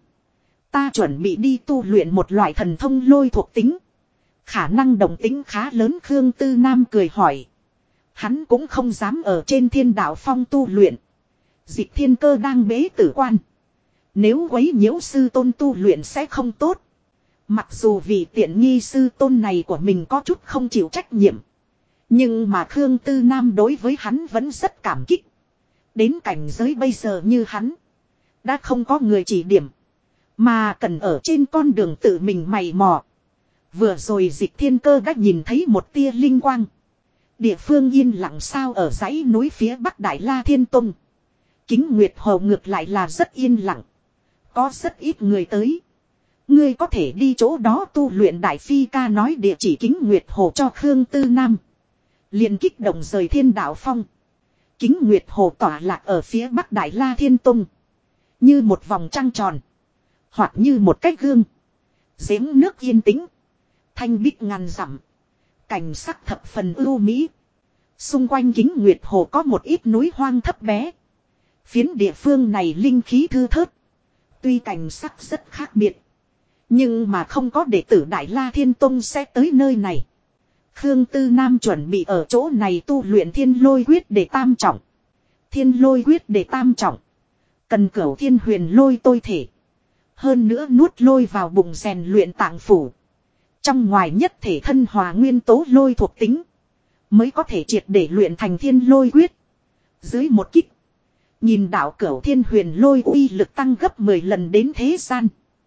Ta chuẩn bị đi tu luyện một loại thần thông lôi thuộc tính. Khả năng đồng tính khá lớn. Khương Tư Nam cười hỏi. Hắn cũng không dám ở trên Thiên Đạo Phong tu luyện. Dịch Thiên Cơ đang bế tử quan. Nếu quấy nhiễu sư tôn tu luyện sẽ không tốt. Mặc dù vì tiện nghi sư tôn này của mình có chút không chịu trách nhiệm. Nhưng mà Khương Tư Nam đối với hắn vẫn rất cảm kích. Đến cảnh giới bây giờ như hắn. Đã không có người chỉ điểm. Mà cần ở trên con đường tự mình mày mò. Vừa rồi Dịch Thiên Cơ đã nhìn thấy một tia linh quang. Địa phương yên lặng sao ở dãy núi phía bắc Đại La Thiên Tông. Kính Nguyệt Hồ ngược lại là rất yên lặng. Có rất ít người tới. Ngươi có thể đi chỗ đó tu luyện. Đại phi ca nói địa chỉ Kính Nguyệt Hồ cho Khương Tư Nam. Liền kích động rời Thiên Đạo Phong. Kính Nguyệt Hồ tỏa lạc ở phía bắc Đại La Thiên Tông. Như một vòng trăng tròn. Hoặc như một cái gương. Giếng nước yên tĩnh. Thanh bích ngàn dặm. Cảnh sắc thập phần ưu mỹ. Xung quanh Kính Nguyệt Hồ có một ít núi hoang thấp bé. Phiến địa phương này linh khí thư thớt. Tuy cảnh sắc rất khác biệt. Nhưng mà không có đệ tử Đại La Thiên Tông sẽ tới nơi này. Khương Tư Nam chuẩn bị ở chỗ này tu luyện Thiên Lôi Quyết để tam trọng. Thiên Lôi Quyết để tam trọng. Cần cửu thiên huyền lôi tôi thể. Hơn nữa nuốt lôi vào bụng rèn luyện tạng phủ. Trong ngoài nhất thể thân hòa nguyên tố lôi thuộc tính. Mới có thể triệt để luyện thành Thiên Lôi Quyết. Dưới một kích. Nhìn đạo cửu thiên huyền lôi uy lực tăng gấp 10 lần đến thế gian.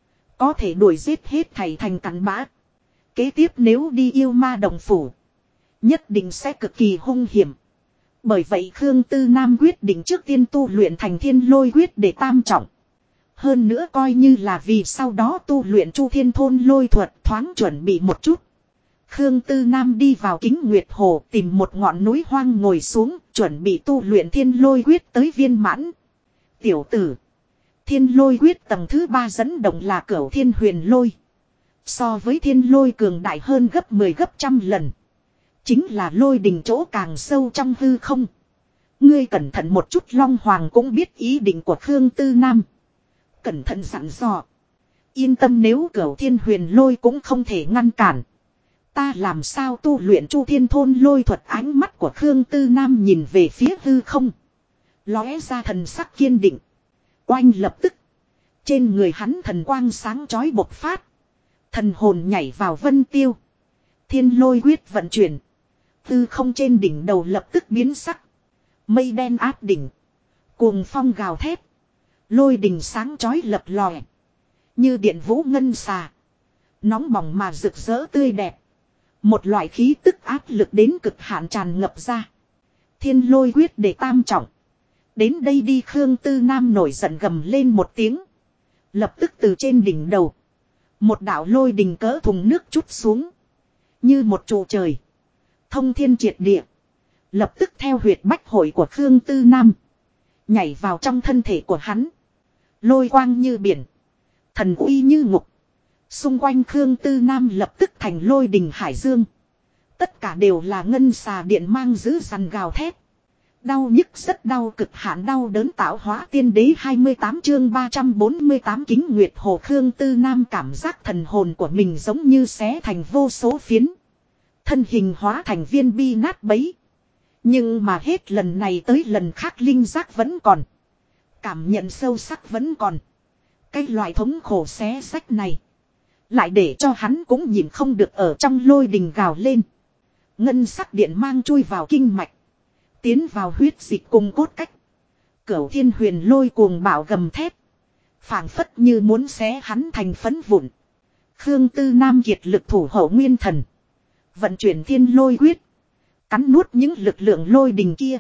Có thể đuổi giết hết thảy thành cắn bã. Kế tiếp nếu đi yêu ma đồng phủ. Nhất định sẽ cực kỳ hung hiểm. Bởi vậy Khương Tư Nam quyết định trước tiên tu luyện thành Thiên Lôi Quyết để tam trọng. Hơn nữa coi như là vì sau đó tu luyện Chu Thiên Thôn lôi thuật thoáng chuẩn bị một chút. Khương Tư Nam đi vào Kính Nguyệt Hồ tìm một ngọn núi hoang ngồi xuống chuẩn bị tu luyện Thiên Lôi Quyết tới viên mãn. Tiểu tử. Thiên Lôi Quyết tầng thứ 3 dẫn động là cửu thiên huyền lôi. So với Thiên Lôi cường đại hơn gấp 10 gấp trăm lần. Chính là lôi đình chỗ càng sâu trong hư không. Ngươi cẩn thận một chút. Long Hoàng cũng biết ý định của Khương Tư Nam. Cẩn thận dặn dò. Yên tâm nếu cửu thiên huyền lôi cũng không thể ngăn cản. Ta làm sao tu luyện Chu Thiên Thôn lôi thuật. Ánh mắt của Khương Tư Nam nhìn về phía hư không. Lóe ra thần sắc kiên định. Oanh lập tức. Trên người hắn thần quang sáng chói bộc phát. Thần hồn nhảy vào vân tiêu. Thiên Lôi Quyết vận chuyển. Hư không trên đỉnh đầu lập tức biến sắc. Mây đen áp đỉnh. Cuồng phong gào thét. Lôi đình sáng chói lập lòe. Như điện vũ ngân xà. Nóng bỏng mà rực rỡ tươi đẹp. Một loại khí tức áp lực đến cực hạn tràn ngập ra. Thiên Lôi Quyết để tam trọng. Đến đây đi. Khương Tư Nam nổi giận gầm lên một tiếng. Lập tức từ trên đỉnh đầu. Một đạo lôi đình cỡ thùng nước trút xuống. Như một trụ trời. Thông thiên triệt địa. Lập tức theo huyệt bách hội của Khương Tư Nam. Nhảy vào trong thân thể của hắn. Lôi quang như biển. Thần uy như ngục. Xung quanh Khương Tư Nam lập tức thành lôi đình hải dương. Tất cả đều là ngân xà điện mang giữ săn gào thét. Đau nhức rất đau cực hạn đau đớn tạo hóa tiên đế 28 chương 348 Kính Nguyệt Hồ. Khương Tư Nam cảm giác thần hồn của mình giống như xé thành vô số phiến. Thân hình hóa thành viên bi nát bấy. Nhưng mà hết lần này tới lần khác linh giác vẫn còn. Cảm nhận sâu sắc vẫn còn. Cái loại thống khổ xé sách này. Lại để cho hắn cũng nhìn không được ở trong lôi đình gào lên. Ngân sắc điện mang chui vào kinh mạch. Tiến vào huyết dịch cùng cốt cách. Cửu thiên huyền lôi cuồng bạo gầm thét. Phảng phất như muốn xé hắn thành phấn vụn. Khương Tư Nam kiệt lực thủ hộ nguyên thần. Vận chuyển Thiên Lôi Quyết. Cắn nuốt những lực lượng lôi đình kia.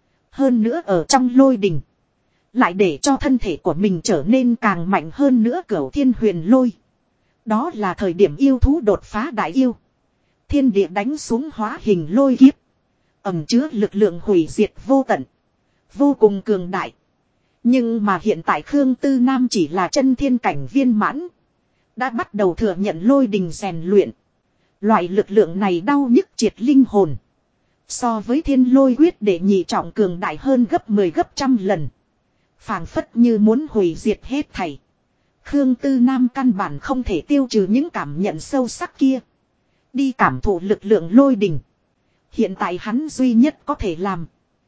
Hơn nữa ở trong lôi đình. Lại để cho thân thể của mình trở nên càng mạnh hơn nữa. Cửu thiên huyền lôi. Đó là thời điểm yêu thú đột phá đại yêu. Thiên địa đánh xuống hóa hình lôi kiếp. ẩn chứa lực lượng hủy diệt vô tận. Vô cùng cường đại. Nhưng mà hiện tại Khương Tư Nam chỉ là chân thiên cảnh viên mãn. Đã bắt đầu thừa nhận lôi đình rèn luyện. Loại lực lượng này đau nhức triệt linh hồn. So với thiên lôi quyết để nhị trọng cường đại hơn gấp 10 gấp trăm lần. Phảng phất như muốn hủy diệt hết thảy. Khương Tư Nam căn bản không thể tiêu trừ những cảm nhận sâu sắc kia. Đi cảm thụ lực lượng lôi đình. Hiện tại hắn duy nhất có thể làm.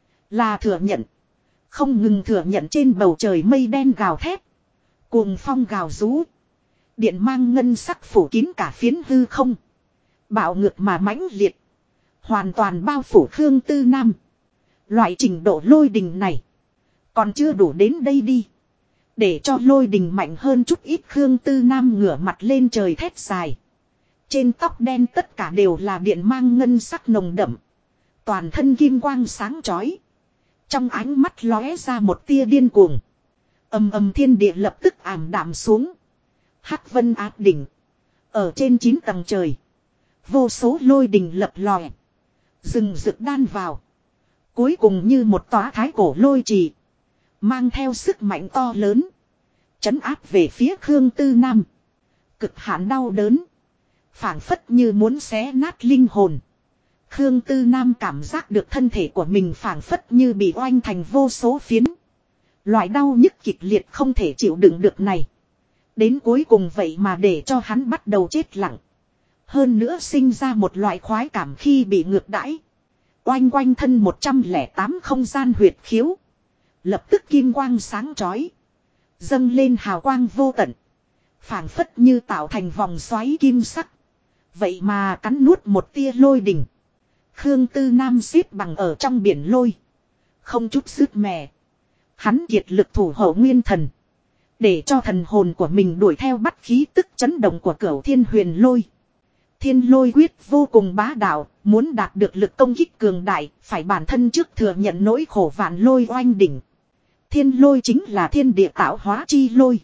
Là thừa nhận. Không ngừng thừa nhận trên bầu trời mây đen gào thét. Cuồng phong gào rú. Điện mang ngân sắc phủ kín cả phiến hư không. Bạo ngược mà mãnh liệt. Hoàn toàn bao phủ Khương Tư Nam. Loại trình độ lôi đình này. Còn chưa đủ đến đây đi. Để cho lôi đình mạnh hơn chút ít Khương Tư Nam ngửa mặt lên trời thét dài. Trên tóc đen tất cả đều là điện mang ngân sắc nồng đậm. Toàn thân kim quang sáng chói. Trong ánh mắt lóe ra một tia điên cuồng. Ầm ầm thiên địa lập tức ảm đạm xuống. Hắc vân áp đỉnh. Ở trên 9 tầng trời. Vô số lôi đình lập lòe. Rừng rực đan vào. Cuối cùng như một tòa thái cổ lôi trì. Mang theo sức mạnh to lớn. Trấn áp về phía Khương Tư Nam. Cực hạn đau đớn. Phảng phất như muốn xé nát linh hồn. Khương Tư Nam cảm giác được thân thể của mình phảng phất như bị oanh thành vô số phiến. Loại đau nhức kịch liệt không thể chịu đựng được này. Đến cuối cùng vậy mà để cho hắn bắt đầu chết lặng. Hơn nữa sinh ra một loại khoái cảm khi bị ngược đãi. Oanh quanh thân 108 không gian huyệt khiếu. Lập tức kim quang sáng chói. Dâng lên hào quang vô tận. Phảng phất như tạo thành vòng xoáy kim sắc. Vậy mà cắn nuốt một tia lôi đỉnh. Khương Tư Nam xếp bằng ở trong biển lôi. Không chút sức mẻ. Hắn kiệt lực thủ hộ nguyên thần. Để cho thần hồn của mình đuổi theo bắt khí tức chấn động của Cửu Thiên Huyền Lôi. Thiên lôi quyết vô cùng bá đạo, muốn đạt được lực công kích cường đại, phải bản thân trước thừa nhận nỗi khổ vạn lôi oanh đỉnh. Thiên lôi chính là thiên địa tạo hóa chi lôi.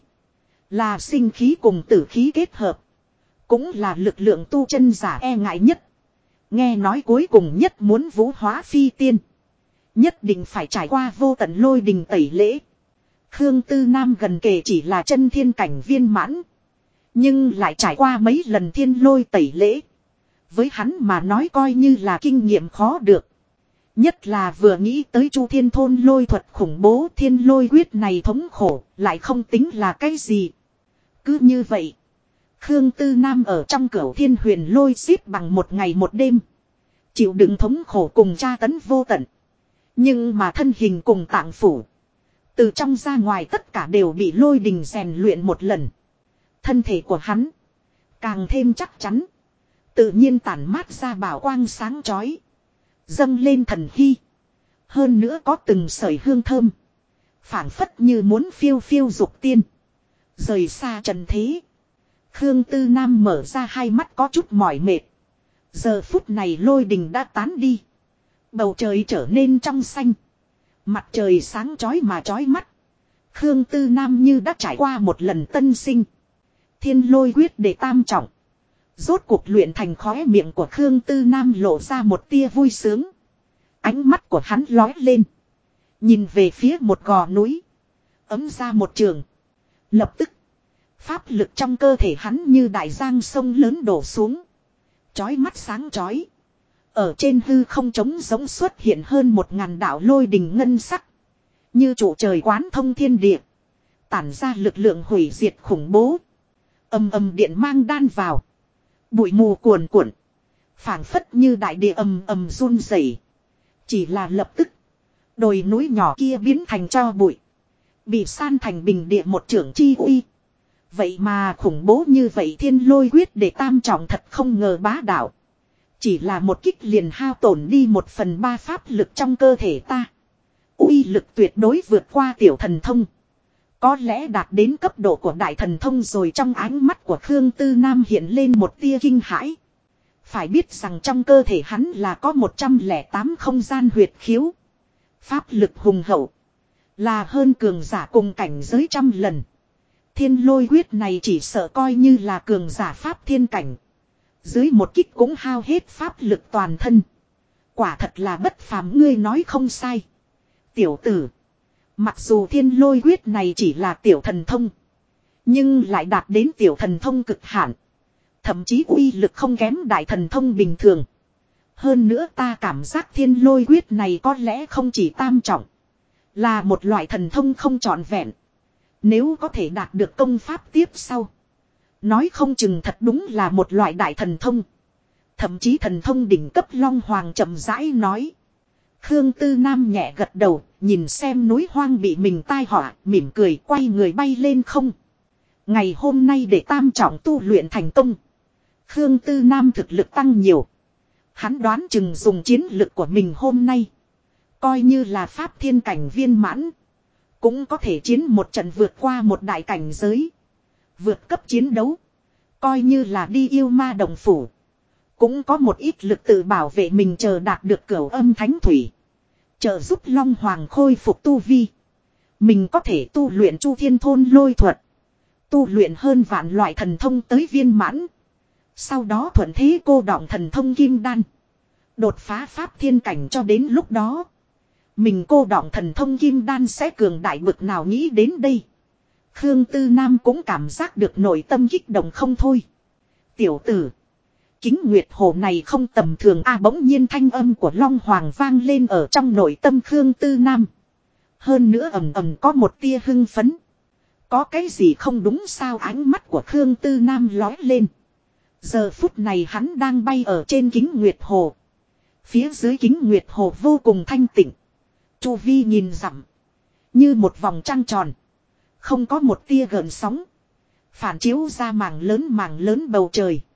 Là sinh khí cùng tử khí kết hợp. Cũng là lực lượng tu chân giả e ngại nhất. Nghe nói cuối cùng nhất muốn vũ hóa phi tiên. Nhất định phải trải qua vô tận lôi đình tẩy lễ. Khương Tư Nam gần kề chỉ là chân thiên cảnh viên mãn. Nhưng lại trải qua mấy lần thiên lôi tẩy lễ. Với hắn mà nói coi như là kinh nghiệm khó được. Nhất là vừa nghĩ tới Chu Thiên Thôn lôi thuật khủng bố thiên lôi quyết này thống khổ, lại không tính là cái gì. Cứ như vậy, Khương Tư Nam ở trong Cửu Thiên Huyền Lôi xếp bằng một ngày một đêm. Chịu đựng thống khổ cùng tra tấn vô tận. Nhưng mà thân hình cùng tạng phủ. Từ trong ra ngoài tất cả đều bị lôi đình rèn luyện một lần. Thân thể của hắn càng thêm chắc chắn. Tự nhiên tản mát ra bảo quang sáng chói. Dâng lên thần hy. Hơn nữa có từng sợi hương thơm. Phảng phất như muốn phiêu phiêu dục tiên. Rời xa trần thế. Khương Tư Nam mở ra hai mắt có chút mỏi mệt. Giờ phút này lôi đình đã tán đi. Bầu trời trở nên trong xanh. Mặt trời sáng chói mà chói mắt. Khương Tư Nam như đã trải qua một lần tân sinh. Thiên lôi quyết để tam trọng. Rốt cuộc luyện thành khóe miệng của Khương Tư Nam lộ ra một tia vui sướng. Ánh mắt của hắn lóe lên. Nhìn về phía một gò núi. Ấm ra một trường. Lập tức. Pháp lực trong cơ thể hắn như đại giang sông lớn đổ xuống. Chói mắt sáng chói. Ở trên hư không trống giống xuất hiện hơn 1000 đạo lôi đình ngân sắc. Như trụ trời quán thông thiên địa. Tản ra lực lượng hủy diệt khủng bố. Ầm ầm điện mang đan vào. Bụi mù cuồn cuộn. Phảng phất như đại địa ầm ầm run rẩy. Chỉ là lập tức. Đồi núi nhỏ kia biến thành tro bụi. Bị san thành bình địa một trưởng chi uy. Vậy mà khủng bố như vậy thiên lôi quyết để tam trọng thật không ngờ bá đạo. Chỉ là một kích liền hao tổn đi 1/3 pháp lực trong cơ thể ta. Uy lực tuyệt đối vượt qua tiểu thần thông. Có lẽ đạt đến cấp độ của đại thần thông rồi. Trong ánh mắt của Khương Tư Nam hiện lên một tia kinh hãi. Phải biết rằng trong cơ thể hắn là có 108 không gian huyệt khiếu. Pháp lực hùng hậu. Là hơn cường giả cùng cảnh giới trăm lần. Thiên lôi quyết này chỉ sợ coi như là cường giả pháp thiên cảnh. Dưới một kích cũng hao hết pháp lực toàn thân. Quả thật là bất phàm, ngươi nói không sai. Tiểu tử. Mặc dù thiên lôi quyết này chỉ là tiểu thần thông. Nhưng lại đạt đến tiểu thần thông cực hạn. Thậm chí uy lực không kém đại thần thông bình thường. Hơn nữa ta cảm giác thiên lôi quyết này có lẽ không chỉ tam trọng. Là một loại thần thông không trọn vẹn. Nếu có thể đạt được công pháp tiếp sau. Nói không chừng thật đúng là một loại đại thần thông. Thậm chí thần thông đỉnh cấp Long Hoàng chậm rãi nói. Khương Tư Nam nhẹ gật đầu, nhìn xem núi hoang bị mình tai họa, mỉm cười quay người bay lên không. Ngày hôm nay để tam trọng tu luyện thành công. Khương Tư Nam thực lực tăng nhiều. Hắn đoán chừng dùng chiến lực của mình hôm nay. Coi như là pháp thiên cảnh viên mãn. Cũng có thể chiến một trận vượt qua một đại cảnh giới. Vượt cấp chiến đấu. Coi như là đi yêu ma đồng phủ. Cũng có một ít lực tự bảo vệ mình chờ đạt được cửu âm thánh thủy. Trợ giúp Long Hoàng khôi phục tu vi. Mình có thể tu luyện Chu Thiên Thôn lôi thuật. Tu luyện hơn vạn loại thần thông tới viên mãn. Sau đó thuận thế cô đọng thần thông kim đan. Đột phá pháp thiên cảnh cho đến lúc đó. Mình cô đọng thần thông kim đan sẽ cường đại bực nào, nghĩ đến đây. Khương Tư Nam cũng cảm giác được nội tâm kích động không thôi. Tiểu tử. Kính Nguyệt Hồ này không tầm thường a, bỗng nhiên thanh âm của Long Hoàng vang lên ở trong nội tâm Khương Tư Nam. Hơn nữa ầm ầm có một tia hưng phấn. Có cái gì không đúng sao, ánh mắt của Khương Tư Nam lói lên. Giờ phút này hắn đang bay ở trên Kính Nguyệt Hồ. Phía dưới Kính Nguyệt Hồ vô cùng thanh tịnh. Chu vi nhìn dặm. Như một vòng trăng tròn. Không có một tia gợn sóng. Phản chiếu ra mảng lớn bầu trời.